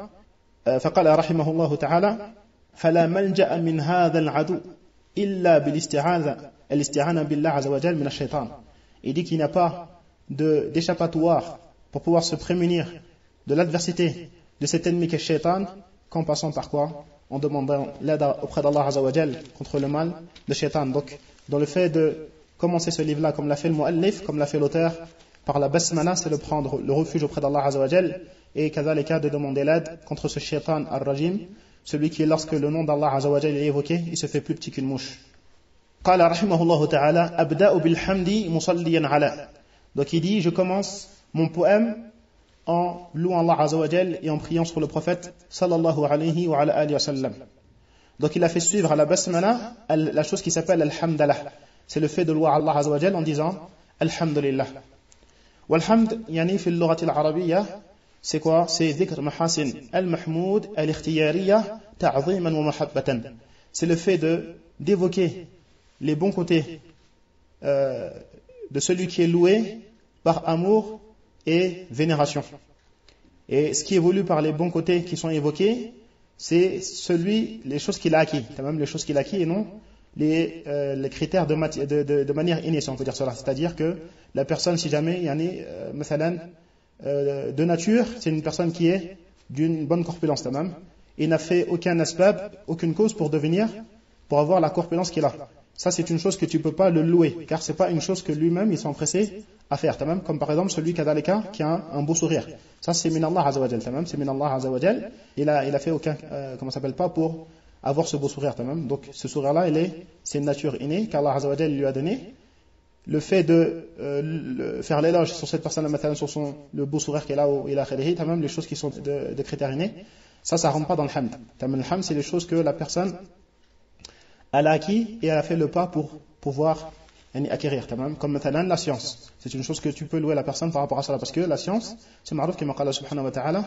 فقال رحمه الله تعالى فلا ملجأ من هذا العدو إلا بالاستعاذة الاستعانة بالله عز وجل من الشيطان. Il dit qu'il n'y a pas de, d'échappatoire pour pouvoir se prémunir de l'adversité de cet ennemi qu'est le shaitan, qu'en passant par quoi? En demandant l'aide auprès d'Allah Azza wa Jal contre le mal de shaitan. Donc, dans le fait de commencer ce livre-là, comme l'a fait le mu'allif, comme l'a fait l'auteur, par la basmala, c'est de prendre le refuge auprès d'Allah Azza wa Jal, et kadhalika de demander l'aide contre ce shaitan ar-rajim, celui qui, lorsque le nom d'Allah Azza wa Jal est évoqué, il se fait plus petit qu'une mouche. قال رحمه الله تعالى أبدأ بالحمد مصليا على. Donc il dit, je commence mon poème en louant Allah Azza wa Jal et en priant sur le prophète sallallahu alayhi wa ala alihi wa sallam. Donc il a fait suivre à la basmala la chose qui s'appelle al-hamdalah. C'est le fait de louer Allah Azza wa Jal en disant alhamdulillah. Walhamd, yani fi al-lughati al-arabiyya, c'est quoi? C'est dhikr mahasin al-mahmoud al-ikhtiyariyya ta'ziman wa mahabbatan. C'est le fait de d'évoquer les bons côtés euh, de celui qui est loué par amour et vénération. Et ce qui évolue par les bons côtés qui sont évoqués, c'est celui, les choses qu'il a acquis, même les choses qu'il a acquis et non les, euh, les critères de, mati- de, de, de manière innée, si on peut dire cela. C'est-à-dire que la personne, si jamais, yani, euh, mathalan, euh, de nature, c'est une personne qui est d'une bonne corpulence, tamam, et n'a fait aucun asbab, aucune cause pour devenir, pour avoir la corpulence qu'il a. Ça, c'est une chose que tu ne peux pas le louer, car ce n'est pas une chose que lui-même, il s'est empressé à faire. Tamam, comme par exemple celui qui a, qui a un, un beau sourire. Ça, c'est min Allah Azza wa Jal. Tamam, c'est min Allah Azza wa Jal. Il a, il a fait aucun, euh, comment ça s'appelle pas, pour avoir ce beau sourire. Tamam. Donc, ce sourire-là, il est, c'est une nature innée qu'Allah Azza wa Jal lui a donné. Le fait de euh, le, faire l'éloge sur cette personne-là, sur son, le beau sourire qu'elle a, ou il a khalihi, tamam, les choses qui sont de, de critères innés, ça, ça ne rentre pas dans le hamd. Tamam, le hamd, c'est les choses que la personne elle a acquis et elle a fait le pas pour pouvoir acquérir. Comme maintenant la science. C'est une chose que tu peux louer la personne par rapport à cela. Parce que la science, c'est marruf comme Allah subhanahu wa ta'ala,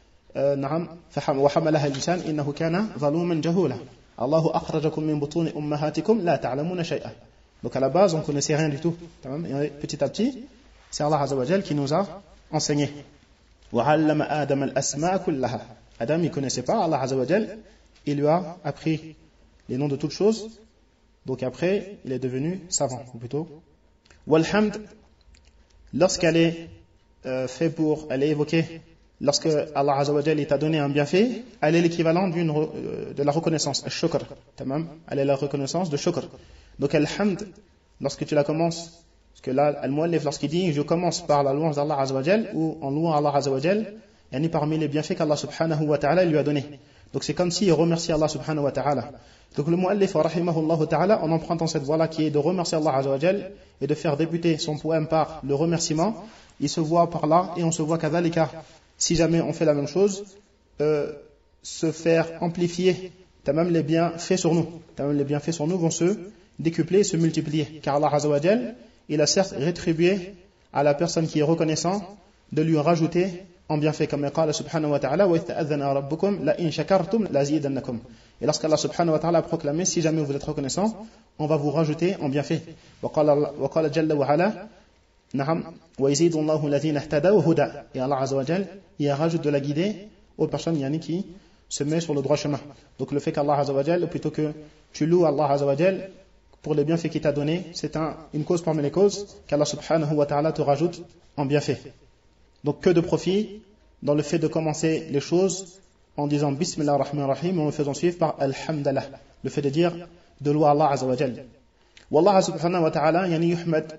نعم وحملها الإنسان إنه كان ظلوما جهولا الله أخرجكم من بطون أمهاتكم لا تعلمون شيئا. Donc à la base, on ne connaissait rien du tout. Et petit à petit, c'est Allah Azza wa Jal qui nous a enseigné. وعلم آدم الأسماء كلها. Adam, il ne connaissait pas Allah Azza wa Jal. Il lui a appris les noms de toutes choses. Donc après, il est devenu savant, ou plutôt. Walhamd, lorsqu'elle est euh, fait pour, elle est évoquée, lorsque Allah Azza wa Jal t'a donné un bienfait, elle est l'équivalent d'une, euh, de la reconnaissance, al-shukr, tamam, elle est la reconnaissance de shukr. Donc al-hamd, lorsque tu la commences, parce que là, al-muallif, lorsqu'il dit, je commence par la louange d'Allah Azza wa Jal, ou en louant Allah Azza wa Jal, yani parmi les bienfaits qu'Allah subhanahu wa ta'ala lui a donnés. Donc c'est comme s'il remercie Allah subhanahu wa ta'ala. Donc le mu'allif rahimahullah ta'ala, en empruntant cette voie-là qui est de remercier Allah azza wa jal et de faire débuter son poème par le remerciement, il se voit par là et on se voit kadhalika, si jamais on fait la même chose, euh, se faire amplifier, même les bienfaits sur nous. Même les bienfaits sur nous vont se décupler et se multiplier. Car Allah azza wa jal, il a certes rétribué à la personne qui est reconnaissant de lui rajouter en bienfait, comme il dit subhanahu wa ta'ala, wa ta'adhana rabbukum la in shakartum la zidannakum. Et lorsqu'Allah subhanahu wa ta'ala a proclamé, si jamais vous êtes reconnaissant, on va vous rajouter en bienfait. Wa qala jalla wa ala, na'am, wa yazidu Allahu alladhina ihtada wa huda. Et Allah azza wa jal, il rajoute de la guidée aux personnes yani, qui se mettent sur le droit chemin. Donc le fait qu'Allah azza wa jal, plutôt que tu loues Allah azza wa jal pour les bienfaits qu'il t'a donnés, c'est un, une cause parmi les causes qu'Allah subhanahu wa ta'ala te rajoute en bienfait. Donc que de profit dans le fait de commencer les choses en disant Bismillah ar-Rahman ar-Rahim et en le faisant suivre par Alhamdulillah. Le fait de dire de louer Allah azza wa jal. Wallah subhanahu wa ta'ala yani yuhmad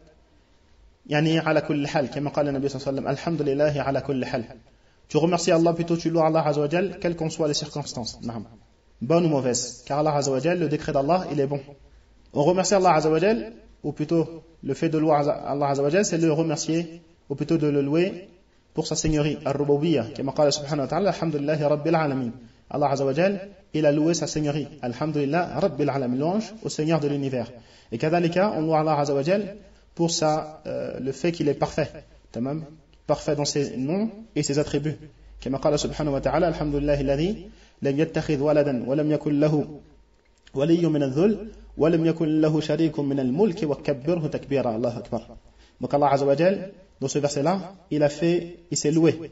yani ala kulli hal, comme قال النبي صلى الله عليه وسلم, Alhamdulillah ala kulli hal. Tu remercies Allah plutôt, tu loues Allah azza wa jal, quelles qu'en soient les circonstances. Bonne ou mauvaise. Car Allah azza wa jal, le décret d'Allah, il est bon. On remercie Allah azza wa jal, ou plutôt le fait de louer Allah azza wa jal, c'est le remercier, ou plutôt de le louer pour sa seigneurie, ar-rububiyyah, comme قال subhanahu wa ta'ala, Alhamdulillahi rabbil alamin. Allah azza wa jal, il a loué sa seigneurie, Alhamdulillah rabbil alamin, louange au Seigneur de l'univers. Et kadhalika, on loue Allah azza wa jal pour sa, euh, le fait qu'il est parfait, tamam, parfait dans ses noms et ses attributs. Comme قال subhanahu wa ta'ala, Alhamdulillahi alladhi lam yattakhidh waladan wa lam yakul lahu waliyyun min adh-dhul wa lam yakul lahu sharikun min al-mulki wa kabbirhu takbira. Allahu akbar. Donc Allah azza wa jal, dans ce verset-là, il a fait, il s'est loué.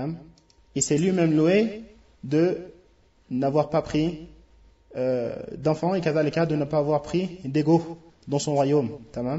Il s'est lui-même loué de n'avoir pas pris euh, d'enfants et kadhalika de ne pas avoir pris d'égaux dans son royaume.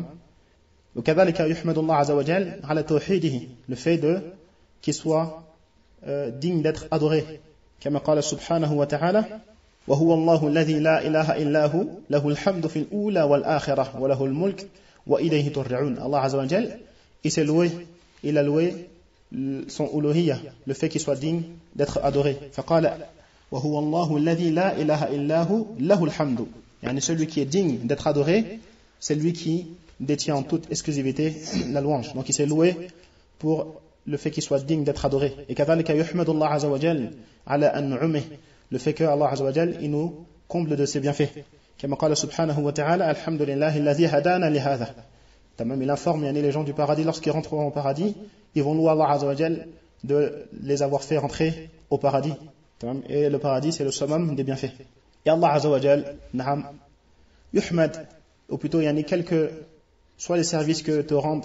Donc kadhalika yuhmadullah azza wa jal ala tawhidihi, le fait de qu'il soit euh, digne d'être adoré. Comme قال subhanahu wa ta'ala, wa huwa Allahu alladhi la ilaha illa hu lahu alhamdu fil ula wal akhirah wa lahu al-mulk wa ilayhi turja'un. Allah azza wa jal, il s'est loué, il a loué son uluhiyya, le fait qu'il soit digne d'être adoré. فقال وهو الله الذي لا إله إلا هو له الحمد. يعني celui qui est digne d'être adoré, c'est lui qui détient en toute exclusivité la louange. Donc il s'est loué pour le fait qu'il soit digne d'être adoré. Et كذلك يحمد الله عز وجل على أنعمه, le fait que Allah عز وجل il nous comble de ses bienfaits. كما قال سبحانه وتعالى الحمد لله الذي هدانا لهذا. Il informe les gens du paradis, lorsqu'ils rentreront au paradis, ils vont louer Allah azza wa jal de les avoir fait rentrer au paradis. Et le paradis, c'est le summum des bienfaits. Et Allah azza wa jal, na'am, yuhmad, ou plutôt, il y a quelques, soit les services que te rendent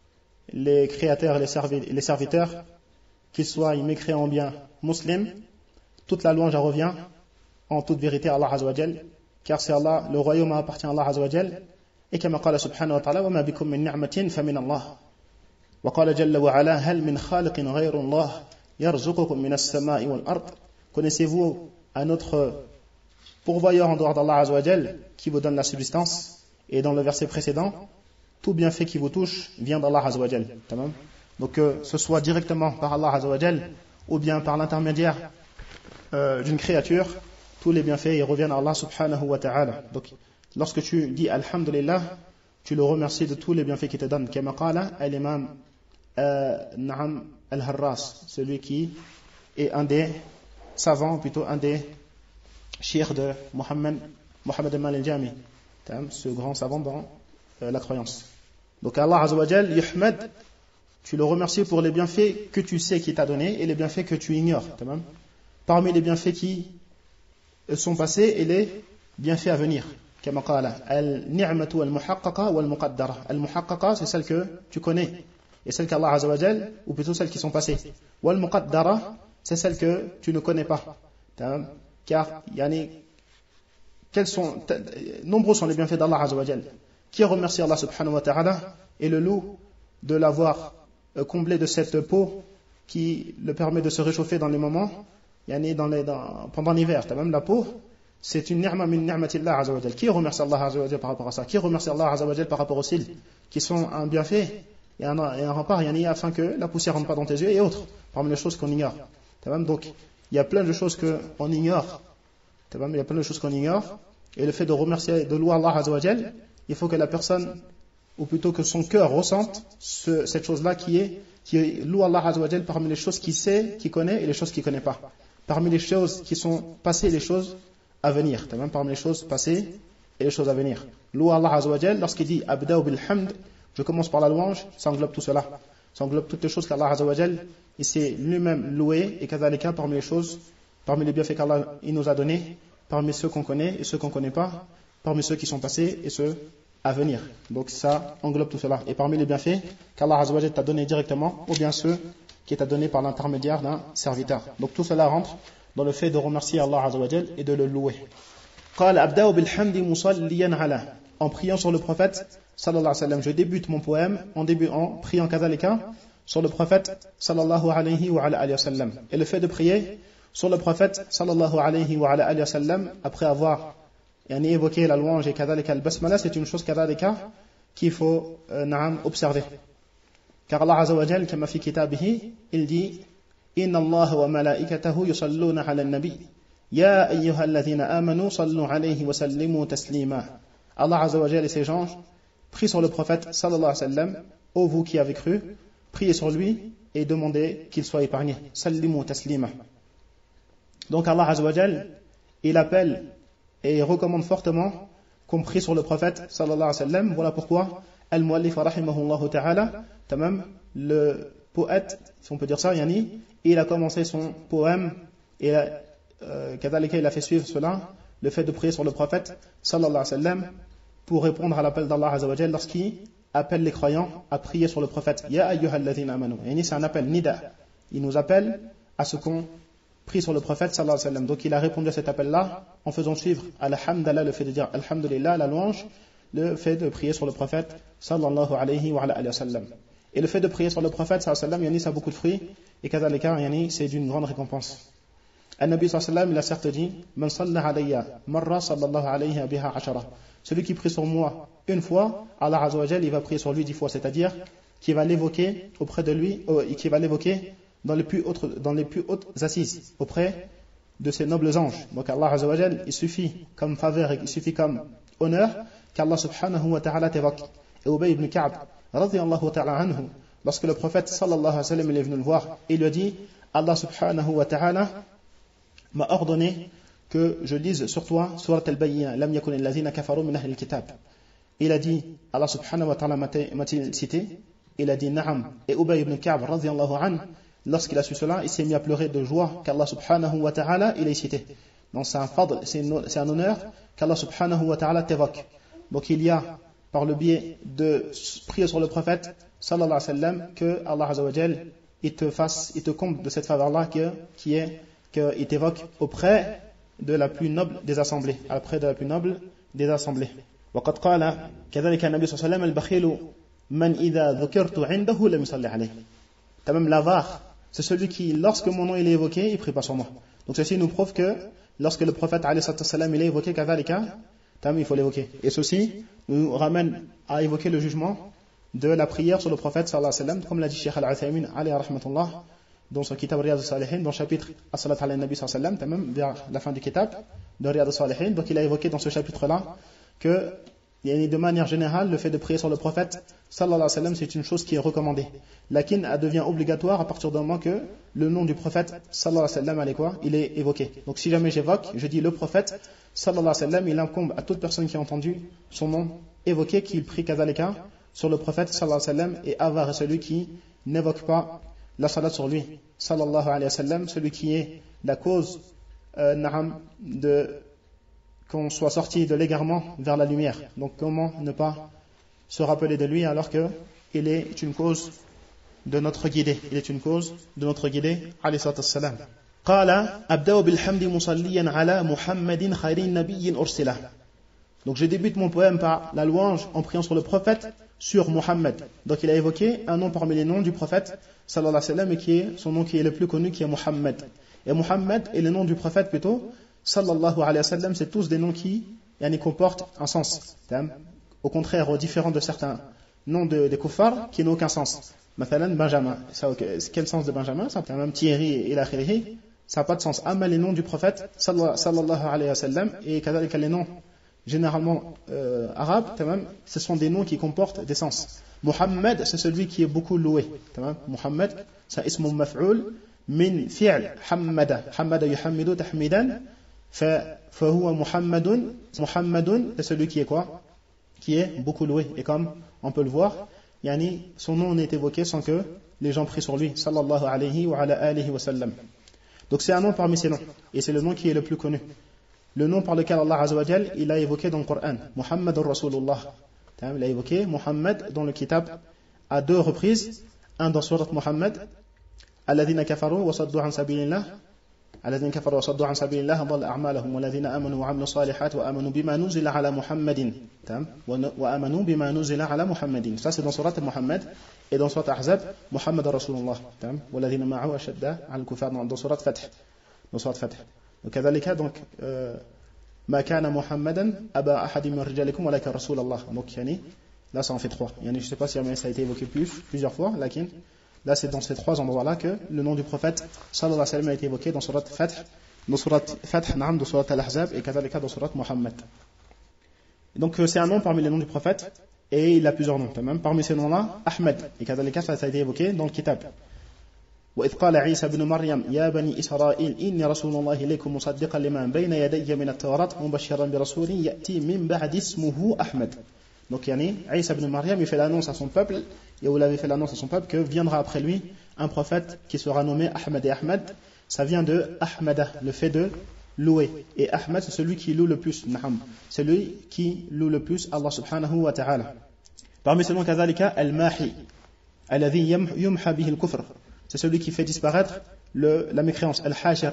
les créateurs et les, servi- les serviteurs, qu'ils soient mécréants ou bien musulmans, toute la louange revient en toute vérité à Allah azza wa jal, car c'est Allah, le royaume appartient à Allah azza wa jal. Et comme قال سبحانه وتعالى وما بكم من نعمة فمن الله وقال جل وعلا هل من خالق غير الله يرزقكم من السماء والأرض. Connaissez-vous un autre pourvoyeur en dehors d'Allah azza wa jal qui vous donne la subsistance? Et dans le verset précédent, tout bienfait qui vous touche vient d'Allah azza wa jal. Donc que ce soit directement par Allah azza wa jal ou bien par l'intermédiaire euh, d'une créature, tous les bienfaits ils reviennent à Allah subhanahu wa ta'ala. Donc lorsque tu dis Alhamdulillah, tu le remercies de tous les bienfaits qu'il te donne. Kama qala al-imam Na'am al-Harras, celui qui est un des savants, plutôt un des chiites de Muhammad, Muhammad al-Mal al-Jami, ce grand savant dans euh, la croyance. Donc Allah azza wa jal, yuhmad, tu le remercies pour les bienfaits que tu sais qu'il t'a donné et les bienfaits que tu ignores. Parmi les bienfaits qui sont passés et les bienfaits à venir. كما قال النعمة المحققة والمقدرة. المحققة c'est celle que tu connais et celle qu'Allah azza wa jal, ou plutôt celles qui sont passées. والمقدرة c'est celle que tu ne connais pas. Car yani, quels sont, nombreux sont les bienfaits d'Allah azza wa jal. Qui remercie Allah subhanahu wa ta'ala et le loue de l'avoir comblé de cette peau qui le permet de se réchauffer dans les moments, yani dans les, dans, pendant l'hiver. Même la peau, c'est une ni'ma min ni'matillah azza wa jal. Qui remercie Allah azza wa jal par rapport à ça? Qui remercie Allah azza wa jal par rapport aux cils, qui sont un bienfait et un, et un rempart, yani, afin que la poussière ne rentre pas dans tes yeux et autres, parmi les choses qu'on ignore. Donc, il y a plein de choses qu'on ignore. Il y a plein de choses qu'on ignore. Et le fait de remercier, de louer Allah Azza wa Jal, il faut que la personne, ou plutôt que son cœur ressente ce, cette chose-là qui est, qui est loue Allah Azza wa Jal parmi les choses qu'il sait, qu'il connaît et les choses qu'il ne connaît pas. Parmi les choses qui sont passées et les choses à venir. Parmi les choses passées et les choses à venir. Loue Allah Azza wa Jal, lorsqu'il dit Abda'u bil hamd, je commence par la louange, ça englobe tout cela. Ça englobe toutes les choses qu'Allah Azza wa Jal, il s'est lui-même loué, et kadhalika parmi les choses, parmi les bienfaits qu'Allah il nous a donnés, parmi ceux qu'on connaît et ceux qu'on ne connaît pas, parmi ceux qui sont passés et ceux à venir. Donc ça englobe tout cela. Et parmi les bienfaits qu'Allah Azza wa Jal t'a donné directement, ou bien ceux qui t'a donné par l'intermédiaire d'un serviteur. Donc tout cela rentre dans le fait de remercier Allah Azza wa Jal et de le louer. قال أبدأ بالحمد مصليا على, en priant sur le prophète sallallahu alayhi wa sallam. Je débute mon poème en, début, en priant kadhalika sur le prophète sallallahu alayhi wa alayhi wa sallam. Et le fait de prier sur le prophète sallallahu alayhi wa alayhi wa sallam, après avoir yani, évoqué la louange et kadhalika al-basmala, c'est une chose kadhalika qu'il faut euh, naam, observer. Car Allah Azza wa Jal, kama fi kitabihi, il dit Inna Allah wa malaikatahu yusalluna ala an-nabi Ya ayyuha alladhina amanu sallu alayhi wa sallimu taslima. Allah Azza wa Jal et ses anges prient sur le prophète sallallahu alayhi wa sallam. Ô vous qui avez cru, priez sur lui et demandez qu'il soit épargné. Sallimu taslima. Donc Allah Azza wa Jal, il appelle et il recommande fortement qu'on prie sur le prophète sallallahu alayhi wa sallam. Voilà pourquoi Al-Muallif rahimahullah ta'ala, tamam, le poète, si on peut dire ça, yani, il a commencé son poème et euh, il a fait suivre cela, le fait de prier sur le prophète sallallahu alayhi wa sallam pour répondre à l'appel d'Allah Azza wa Jal lorsqu'il appelle les croyants à prier sur le prophète. Ya ayyuhal ladhina amanu. Yani c'est un appel, nida. Il nous appelle à ce qu'on prie sur le prophète sallallahu alayhi wa sallam. Donc il a répondu à cet appel-là en faisant suivre alhamdulillah, le fait de dire alhamdulillah, la louange, le fait de prier sur le prophète sallallahu alayhi wa alayhi wa sallam. Et le fait de prier sur le prophète sallallahu alayhi wa sallam, yani, ça a beaucoup de fruits, et kadhalika, yani, c'est d'une grande récompense. An-Nabi sallallahu alayhi wa sallam, il a certes dit Man salla alayya marra sallallahu alayhi biha ashara. Celui qui prie sur moi une fois, Allah Azza wa Jal, il va prier sur lui dix fois, c'est-à-dire qu'il va l'évoquer auprès de lui, euh, et qu'il va l'évoquer dans les plus hautes, dans les plus hautes assises, auprès de ses nobles anges. Donc Allah Azza wa Jal, il suffit comme faveur, il suffit comme honneur qu'Allah subhanahu wa ta'ala t'évoque. Et Ubay ibn Ka'b, radiyallahu ta'ala anhu, lorsque le prophète sallallahu alayhi wa sallam il est venu le voir, il lui a dit Allah subhanahu wa ta'ala m'a ordonné que je lise sur toi surat al-Bayyina, lam yakun alladhina kafaru min ahli al-kitab. Il a dit Allah subhanahu wa ta'ala m'a-t-il cité, il a dit na'am. Et Ubay ibn Ka'b, radiyallahu anhu, lorsqu'il a su cela, il s'est mis à pleurer de joie qu'Allah subhanahu wa ta'ala il est cité. Donc c'est un fadl, c'est un honneur qu'Allah subhanahu wa ta'ala t'évoque. Donc il y a par le biais de prier sur le prophète sallallahu alayhi wa sallam que Allah Azza wa Jal il te fasse, il te comble de cette faveur-là que, qui est qu'il t'évoque auprès de la plus noble des assemblées, auprès de la plus noble des assemblées. وقد قال كذلك النبي صلى الله عليه وسلم البخيل من إذا ذكرت عنده لم يصلي عليه. T'as même l'avare, c'est celui qui, lorsque mon nom il est évoqué, il prie pas sur moi. Donc ceci nous prouve que lorsque le prophète alayhi salam il est évoqué كذلك, il faut l'évoquer. Et ceci nous ramène à évoquer le jugement de la prière sur le prophète sallallahu alayhi wa sallam, comme l'a dit Cheikh Al-Uthaymin alayhi rahmatullah dans son kitab Riyad al-Salihin, dans le chapitre As-Salat ala Nabi sallallahu alayhi wa sallam, même vers la fin du kitab de Riyad al-Salihin. Donc il a évoqué dans ce chapitre-là que de manière générale, le fait de prier sur le prophète sallallahu alayhi wa sallam, c'est une chose qui est recommandée. Lakin, elle devient obligatoire à partir du moment que le nom du prophète sallallahu alayhi wa sallam, elle est quoi? Il est évoqué. Donc si jamais j'évoque, je dis le prophète sallallahu alayhi wa sallam, il incombe à toute personne qui a entendu son nom évoqué qu'il prie kadhalika sur le prophète sallallahu alayhi wa sallam, et avare est celui qui n'évoque pas la salat sur lui sallallahu alayhi wa sallam, celui qui est la cause euh, na'am, de qu'on soit sorti de l'égarement vers la lumière. Donc comment ne pas se rappeler de lui alors qu'il est une cause de notre guidée. Il est une cause de notre guidée. Alayhi salatu wassalam. قال أبدأ بالحمد مصليا على محمد خير نبي أرسله. Donc je débute mon poème par la louange en priant sur le prophète, sur Muhammad. Donc il a évoqué un nom parmi les noms du prophète sallallahu alayhi wa sallam, et qui est son nom qui est le plus connu, qui est Muhammad. Et Muhammad est le nom du prophète plutôt sallallahu alayhi wa sallam, c'est tous des noms qui yani, comportent un sens. Au contraire, au différent de certains noms de, des kuffars qui n'ont aucun sens. مثلا Benjamin, ça, quel sens de Benjamin? Ça peut même Thierry et l'akhirihi, ça n'a pas de sens. Amma les noms du prophète sallallahu alayhi wa sallam et kadhalika les noms généralement euh, arabes, ce sont des noms qui comportent des sens. Muhammad, c'est celui qui est beaucoup loué. Muhammad, c'est ismu maf'ul min fi'l hammada. Hammada yuhammidu tahmidan. Fahuwa Muhammadun. Muhammadun, c'est celui qui est quoi? Qui est beaucoup loué. Et comme on peut le voir, yani, son nom n'est évoqué sans que les gens prient sur lui. Sallallahu alayhi wa ala alihi wa sallam. Donc c'est un nom parmi ces noms. Et c'est le nom qui est le plus connu. Le nom par lequel Allah Azza wa Jal, il a évoqué dans le Coran, Muhammadur Rasulullah. Il a évoqué Muhammad dans le Kitab à deux reprises, un dans Surat Muhammad, Alladhina kafaru wa saddu an sabilillah, Alladhina kafaru wa saddu an sabilillah, dhalla a'malahum, walladhina amanu wa amilu salihat wa amanu bima nuzila ala Muhammadin, wa amanu bima nuzila ala Muhammadin. Ça c'est dans Surat Muhammad, et dans Surat Ahzab, Muhammadur Rasulullah, walladhina ma'ahu ashadda al kufar, dans Surat Fath. Dans Surat Fath. وكذلك donc euh, ما كان محمدا أبا أحد من رجالكم ولكن رسول الله. Donc yani, là ça en fait trois. Yani, je ne sais pas si ça a été évoqué plus, plusieurs fois, lakin là c'est dans ces trois endroits là que le nom du prophète sallallahu alayhi wa sallam a été évoqué dans surat Fath, dans surat Fath, naam, dans surat Al-Ahzab et كذلك dans surat Muhammad. Donc c'est un nom parmi les noms du prophète et il a plusieurs noms. Même parmi ces noms là, Ahmed et كذلك ça a été évoqué dans le kitab. وإذ قال عيسى بن مريم يا بني إسرائيل إني رسول الله إليكم مصدقا لما بين يدي من التوراة مبشرا برسول يأتي من بعد اسمه أحمد. Donc yani, Isa ibn Maryam il fait l'annonce à son peuple, et vous l'avez fait l'annonce à son peuple que viendra après lui un prophète qui sera nommé Ahmed. Et Ahmed, ça vient de Ahmada, le fait de louer. Et Ahmed c'est celui qui loue le plus, c'est lui qui loue le plus Allah subhanahu wa ta'ala. Parmi ces noms كذلك Al-Mahi الذي يمحى به الكفر. C'est celui qui fait disparaître le, la mécréance. Al-Hashir,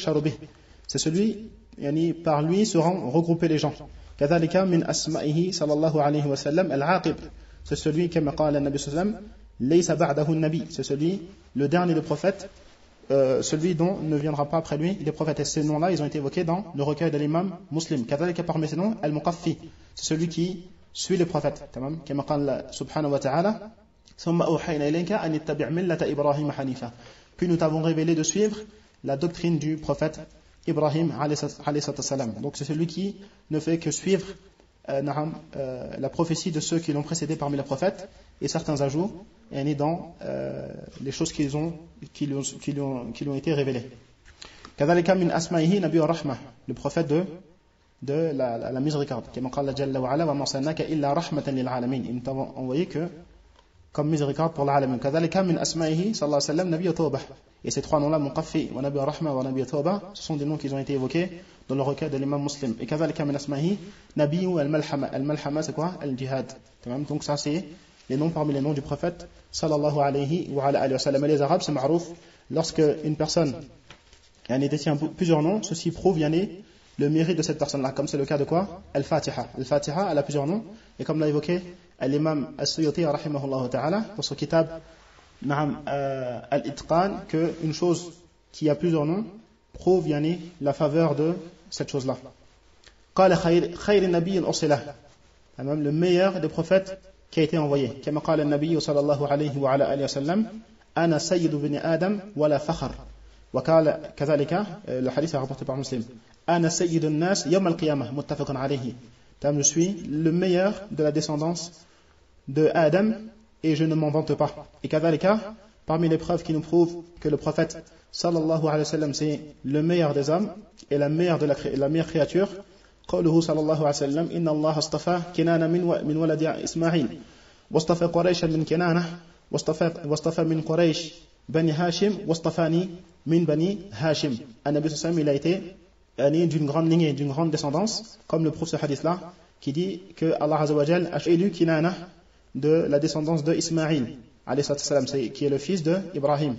c'est celui, yani, par lui seront regroupés les gens. كذلك من أسمائه صلى الله عليه وسلم العاقب. C'est celui كما قال النبي صلى الله عليه وسلم ليس بعده النبي. C'est celui, le dernier des prophètes, euh, celui dont ne viendra pas après lui les prophètes. Et ces noms-là, ils ont été évoqués dans le recueil de l'imam muslim. كذلك parmi ces noms, Al-Muqaffi. C'est celui qui suit les prophètes. كما قال سبحانه وتعالى ثم أوحينا إليك أن اتبع ملة إبراهيم حنيفا. Puis nous t'avons révélé de suivre la doctrine du prophète Ibrahim alayhi salam. Donc c'est celui qui ne fait que suivre euh, euh, la prophétie de ceux qui l'ont précédé parmi les prophètes et certains ajouts et dans euh, les choses qui, ont, qui, lui ont, qui, lui ont, qui lui ont été révélées. كذلك من أسمائه نبي الرحمة, le prophète de, de la, la, la miséricorde. كما قال جل وعلا وما أرسلناك إلا رحمة للعالمين. Il nous t'a envoyé que comme miséricorde pour l'alamin. كذلك من أسمائه صلى الله عليه وسلم نبي توبة. Et ces trois noms-là, Muqaffi, wa Nabi Rahma, wa Nabi Tawba, ce sont des noms qui ont été évoqués dans le recueil de l'imam muslim. Et كذلك من أسمائه نبي al-Malhama. Al-Malhama, c'est quoi? Al-Jihad. Donc ça, c'est les noms parmi les noms du prophète sallallahu alayhi wa alayhi wa sallam. Et les arabes, c'est ma'rouf. Lorsque une personne yani, détient plusieurs noms, ceci prouve yani, le mérite de cette personne-là. Comme c'est le cas de quoi? Al-Fatiha. Al-Fatiha, elle a plusieurs noms. Et comme l'a évoqué l'imam As-Suyuti rahimahullah ta'ala dans son kitab euh, Al-Itqan, qu'une chose qui a plusieurs noms prouve yani, la faveur de cette chose-là. قال خير خير النبي الأرسله, le meilleur des prophètes qui a été envoyé. كما قال النبي صلى الله عليه وعلى آله وسلم أنا سيد بني آدم ولا فخر. وقال كذلك le hadith est rapporté par Muslim أنا سيد الناس يوم القيامة متفق عليه. Je suis le meilleur de la descendance de Adam et je ne m'en vante pas. Et كذلك, parmi les preuves qui nous prouvent que le prophète sallallahu alayhi wa sallam c'est le meilleur des hommes et la meilleure de la, la meilleure créature, قوله صلى الله عليه وسلم إن الله اصطفى كنانة من من ولد إسماعيل واصطفى قريشا من كنانة واصطفى واصطفى من قريش بني هاشم واصطفاني من بني هاشم. النبي صلى الله عليه وسلم il a été d'une grande lignée, d'une grande descendance, comme le prouve ce hadith-là, qui dit que Allah Azza wa Jal a élu Kinana de la descendance de Ismaïl, qui est le fils de Ibrahim,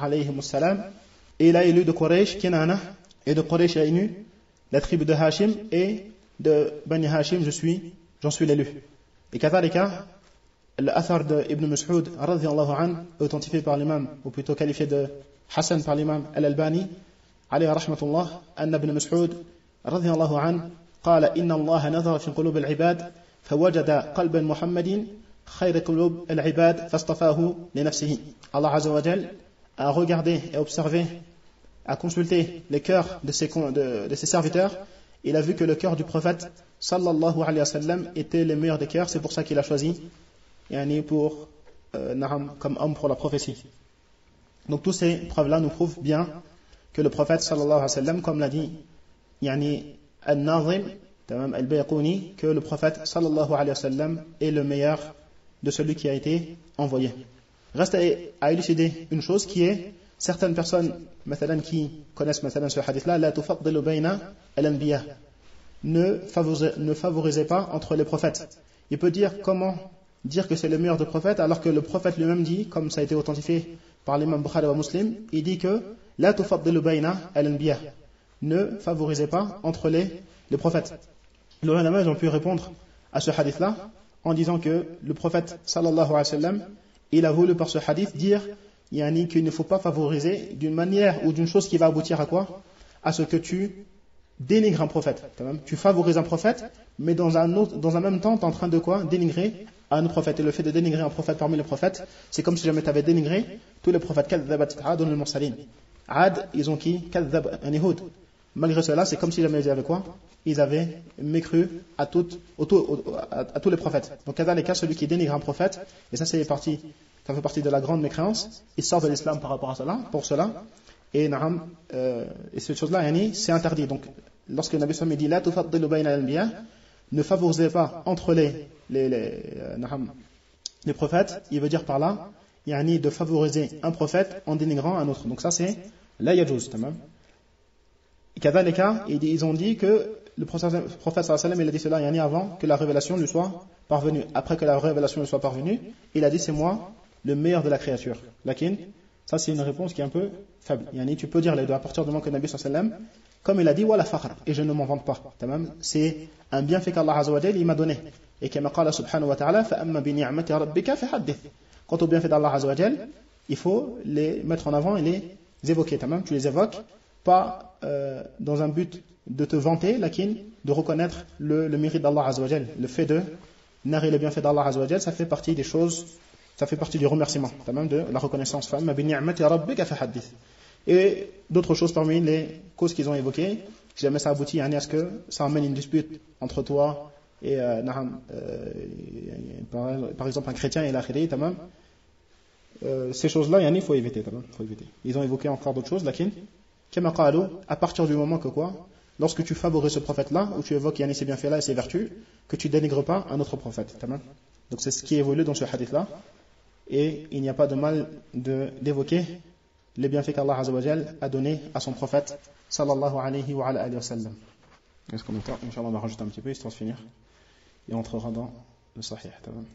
et il a élu de Quraysh Kinana, et de Quraysh il a élu la tribu de Hashim, et de Bani Hashim, je suis, j'en suis l'élu. Et kathalika, l'athar de Ibn Mas'ud, radhiyallahu anhu, authentifié par l'imam, ou plutôt qualifié de Hassan par l'imam Al-Albani, عليه رحمة الله, أن ابن مسعود رضي الله عنه قال إن الله نظر في قلوب العباد فوجد قلب محمد خير قلوب العباد فاصطفاه لنفسه. Allah Azza wa Jal a regardé et observé, a consulté les cœurs de ses, de, de ses serviteurs. Il a vu que le cœur du prophète sallallahu alayhi wa sallam était le meilleur des cœurs. C'est pour ça qu'il a choisi yani pour, euh, comme homme pour la prophétie. Donc tous ces preuves-là nous prouvent bien que le prophète sallallahu alayhi wa sallam, comme l'a dit yani al-Nazim al-Bayquni, que le prophète sallallahu alayhi wa sallam est le meilleur de celui qui a été envoyé. Reste à élucider une chose qui est certaines personnes مثلا, qui connaissent مثلا, ce hadith-là, la tufaddilu bayna al-anbiya, ne favorisez, ne favorisez pas entre les prophètes. Il peut dire comment dire que c'est le meilleur des prophètes alors que le prophète lui-même dit, comme ça a été authentifié par l'imam Bukhari wa Muslim, il dit que la tufaddilu bayna al-anbiya, ne favorisez pas entre les, les prophètes. Les ulama ont pu répondre à ce hadith-là en disant que le prophète sallallahu alayhi wa sallam, il a voulu par ce hadith dire yani, qu'il ne faut pas favoriser d'une manière ou d'une chose qui va aboutir à quoi? À ce que tu dénigres un prophète. Tu favorises un prophète, mais dans un, autre, dans un même temps, tu es en train de quoi? Dénigrer un prophète. Et le fait de dénigrer un prophète parmi les prophètes, c'est comme si jamais tu avais dénigré tous les prophètes. Kadzabat Ad al Mursalin. Ad, ils ont qui? Kadzab, un Yehud. Malgré cela, c'est comme si jamais ils avaient quoi? Ils avaient mécru à, toutes, au, au, à, à tous les prophètes. Donc, dans les cas, celui qui dénigre un prophète, et ça, c'est parti, ça fait partie de la grande mécréance, il sort de l'islam par rapport à cela, pour cela, et, euh, et cette chose-là, yani, c'est interdit. Donc, lorsque le Nabi sallallahu alayhi wa sallam dit, la tufaddilu bayna al-anbiya, ne favorisez pas entre les, les, les, euh, les prophètes, il veut dire par là, yani, de favoriser un prophète en dénigrant un autre. Donc, ça, c'est la yajuz, tamam. Kadhalika, ils ont dit que le prophète sallallahu alayhi wa sallam, il a dit cela yani avant que la révélation lui soit parvenue. Après que la révélation lui soit parvenue, il a dit c'est moi le meilleur de la créature. Lakin, ça c'est une réponse qui est un peu faible. Yani, tu peux dire les deux à partir du moment que le Nabi sallallahu alayhi wa sallam, comme il a dit wala fakhr, et je ne m'en vante pas. C'est un bienfait qu'Allah Azza wa Jalla il m'a donné. Et kama qala subhanahu wa ta'ala fa amma bi ni'mati rabbika fa haddith. Quant au bienfait d'Allah Azza wa Jalla, il faut les mettre en avant et les évoquer. Tu les évoques pas euh, dans un but de te vanter, lakin de reconnaître le, le mérite d'Allah Azza wa Jal. Le fait de narrer le bienfait d'Allah Azza wa Jal, ça fait partie des choses, ça fait partie du remerciement, même de la reconnaissance. Et d'autres choses parmi les causes qu'ils ont évoquées, si jamais ça aboutit à ce que ça emmène une dispute entre toi et euh, euh, par, par exemple un chrétien et l'akhiri, tamam. Euh, ces choses-là, il faut éviter, tamam, faut éviter. Ils ont évoqué encore d'autres choses, lakin à partir du moment que quoi, lorsque tu favorises ce prophète-là, ou tu évoques yani, ses bienfaits-là et ses vertus, que tu dénigres pas un autre prophète. Donc c'est ce qui évolue dans ce hadith-là, et il n'y a pas de mal de, d'évoquer les bienfaits qu'Allah Azza wa Jal a donnés à son prophète, sallallahu alayhi wa alayhi wa sallam. Est-ce qu'on entend? Inch'Allah, on va rajouter un petit peu, histoire de finir, et on entrera dans le sahih.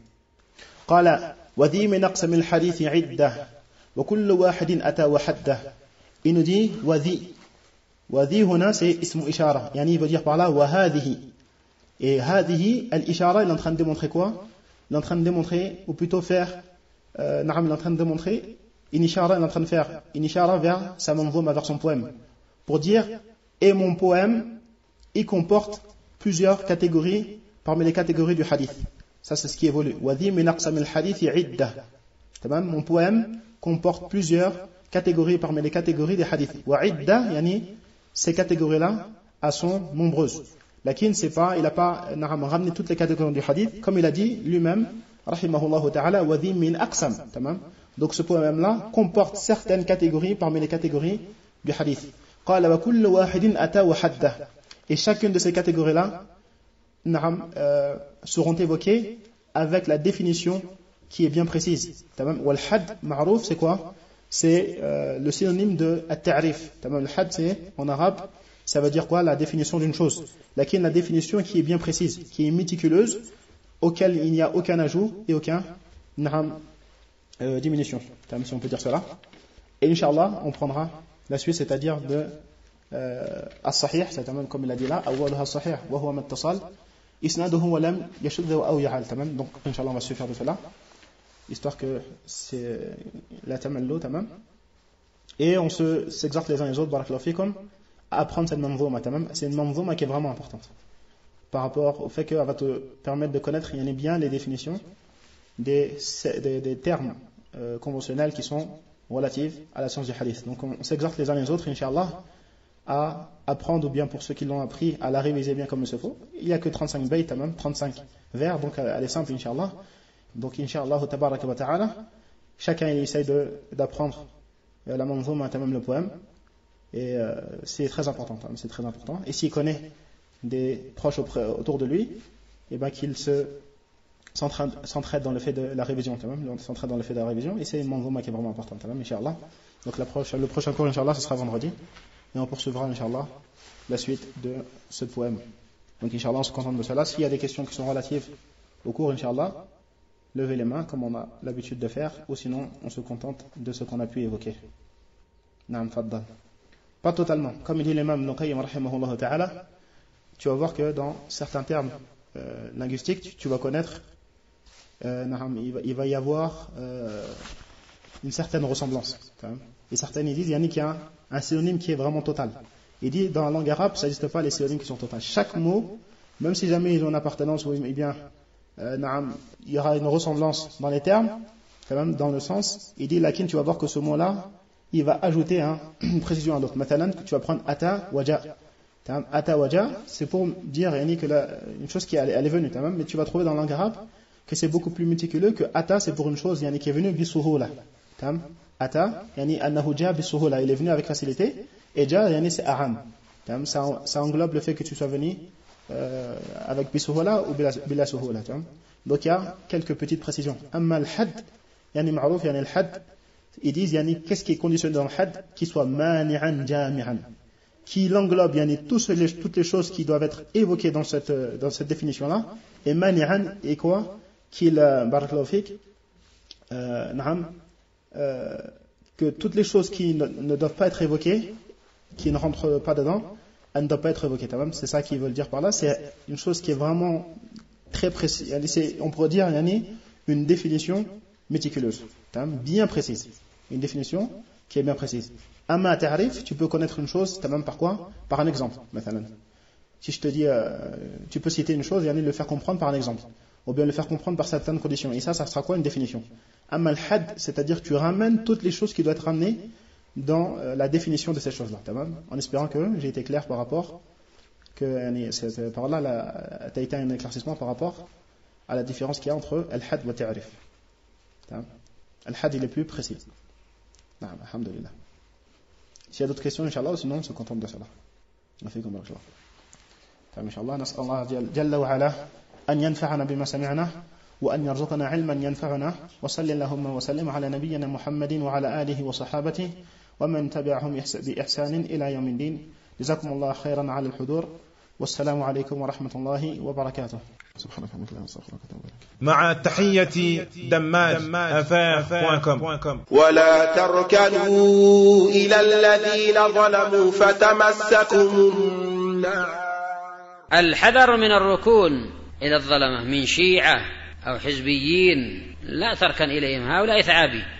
قال وذي من أقسم الحديث عدة وكل واحد أتى وحده. Il nous dit wadi. Wadi huna c'est ismu ishara. Yani il veut dire par là wa hadhihi. Et hadhihi al-ishara, il est en train de démontrer quoi? Il est en train de démontrer, ou plutôt faire, euh, il est en train de démontrer une ishara, il est en train de faire une ishara vers sa manzouma, vers son poème. Pour dire, et mon poème, il comporte plusieurs catégories parmi les catégories du hadith. Ça c'est ce qui évolue. Wadi min aqsamil hadith idda. Mon poème comporte plusieurs catégories parmi les catégories des hadiths. Wa idda, yani, ces catégories-là, elles sont nombreuses. Lakin, c'est pas, il n'a pas ramené toutes les catégories du hadith, comme il a dit lui-même, rahimahullah ta'ala, wa dhi min aqsam. Donc ce poème-là comporte certaines catégories parmi les catégories du hadith. Qala wa kullu wahidin ata wa hadda. Et chacune de ces catégories-là, euh, seront évoquées avec la définition qui est bien précise. Wal had ma'rouf, c'est quoi? C'est euh, le synonyme de at-ta'rif. Le had, c'est en arabe, ça veut dire quoi? La définition d'une chose. Laquelle la définition qui est bien précise, qui est méticuleuse, auquel il n'y a aucun ajout et aucun euh, diminution. Si on peut dire cela. Et Inch'Allah, on prendra la suite, c'est-à-dire de euh, as-sahih, c'est-à-dire comme il a dit là, awwaluha as-sahih wa huwa mattasal, isnaduhu wa lam yashudh aw ya'al. Donc Inch'Allah, on va se faire de cela, histoire que c'est la tamallu, tamam. Et on se s'exhorte les uns les autres, barakallahu fikum, à apprendre cette manzouma, tamam. C'est une manzouma qui est vraiment importante par rapport au fait qu'elle va te permettre de connaître bien les définitions des, des, des termes euh, conventionnels qui sont relatifs à la science du hadith. Donc on, on s'exhorte les uns les autres, Inch'Allah, à apprendre, ou bien pour ceux qui l'ont appris, à la réviser bien comme il se faut. Il n'y a que trente-cinq bayt, même trente-cinq vers, donc elle est simple, Inch'Allah. Donc Inch'Allah, tabaraka wa ta'ala, chacun il essaye de, d'apprendre la manzouma, même le poème, et euh, c'est très important, c'est très important. Et s'il connaît des proches autour de lui, et ben qu'il se s'entraide, s'entraide dans le fait de la révision, même, s'entraide dans le fait de la révision, et c'est une manzouma qui est vraiment importante, Inch'Allah. Donc la prochaine, le prochain cours, Inch'Allah, ce sera vendredi. Et on poursuivra, Inch'Allah, la suite de ce poème. Donc, Inch'Allah, on se contente de cela. S'il y a des questions qui sont relatives au cours, Inch'Allah, levez les mains, comme on a l'habitude de faire, ou sinon, on se contente de ce qu'on a pu évoquer. Naam, faddal. Pas totalement. Comme il dit l'imam Ibn Qayyim, rahimahullah ta'ala, tu vas voir que dans certains termes euh, linguistiques, tu, tu vas connaître, euh, il, va, il va y avoir euh, une certaine ressemblance. Et certains ils disent, il y en a qui a un, un synonyme qui est vraiment total. Il dit, dans la langue arabe, ça n'existe pas les synonymes qui sont totaux. Chaque mot, même si jamais ils ont une appartenance, ou eh bien, euh, naam, il y aura une ressemblance dans les termes, quand même dans le sens, il dit, lakin, tu vas voir que ce mot-là, il va ajouter hein, une précision à l'autre. Maintenant, tu vas prendre ata waja. Ata waja, c'est pour dire yani, que la, une chose qui elle, elle est venue, mais tu vas trouver dans la langue arabe que c'est beaucoup plus méticuleux que ata, c'est pour une chose yani, qui est venue bisuhula. Ata, yani annahu ja bisuhula, il est venu avec facilité, et ja, yani c'est aram. Ça, ça englobe le fait que tu sois venu euh, avec bisuhula ou bila suhula. Donc il y a quelques petites précisions. Amma al-had, yani ma'rouf, yani al-had, ils disent, yani, qu'est-ce qui est conditionné dans le had, qui soit mani'an jami'an, qui englobe yani, tous les, toutes les choses qui doivent être évoquées dans cette, dans cette définition-là, et mani'an est quoi? Qu'il, barakallahu fik, euh, na'am, euh, que toutes les choses qui ne, ne doivent pas être évoquées, qui ne rentrent pas dedans, elles ne doivent pas être évoquées. C'est ça qu'ils veulent dire par là. C'est une chose qui est vraiment très précise. On pourrait dire yani, une définition méticuleuse, bien précise. Une définition qui est bien précise. Amma ta'rif, tu peux connaître une chose, même par quoi? Par un exemple. Si je te dis, euh, tu peux citer une chose et aller le faire comprendre par un exemple. Ou bien le faire comprendre par certaines conditions. Et ça, ça sera quoi? Une définition. Amma al-had, c'est-à-dire que tu ramènes toutes les choses qui doivent être ramenées dans euh, la définition de ces choses-là. En espérant que j'ai été clair par rapport, que c'est, par là, tu as été un éclaircissement par rapport à la différence qu'il y a entre al-had et ta'rif. Al-had, il est plus précis. Alhamdulillah. S'il y a d'autres questions, Inch'Allah, sinon on se contente de cela. On fait comme Inch'Allah. Inch'Allah, نسأل الله جل وعلا أن ينفعنا بما سمعنا وأن يرزقنا علما ينفعنا وصلى اللهم وسلم على نبينا محمد وعلى آله وصحابته ومن تبعهم بإحسان إلى يوم الدين. جزاكم الله خيرا على الحضور والسلام عليكم ورحمة الله وبركاته. سبحانك اللهم وبحمدك أستغفرك وأتوب إليك. مع تحية دماج أفاق بوينت كوم. ولا تركنوا إلى الذين ظلموا فتمسكم النار. الحذر من الركون إلى الظلمة من شيعة أو حزبيين، لا تركن إليهم، هؤلاء ثعابي.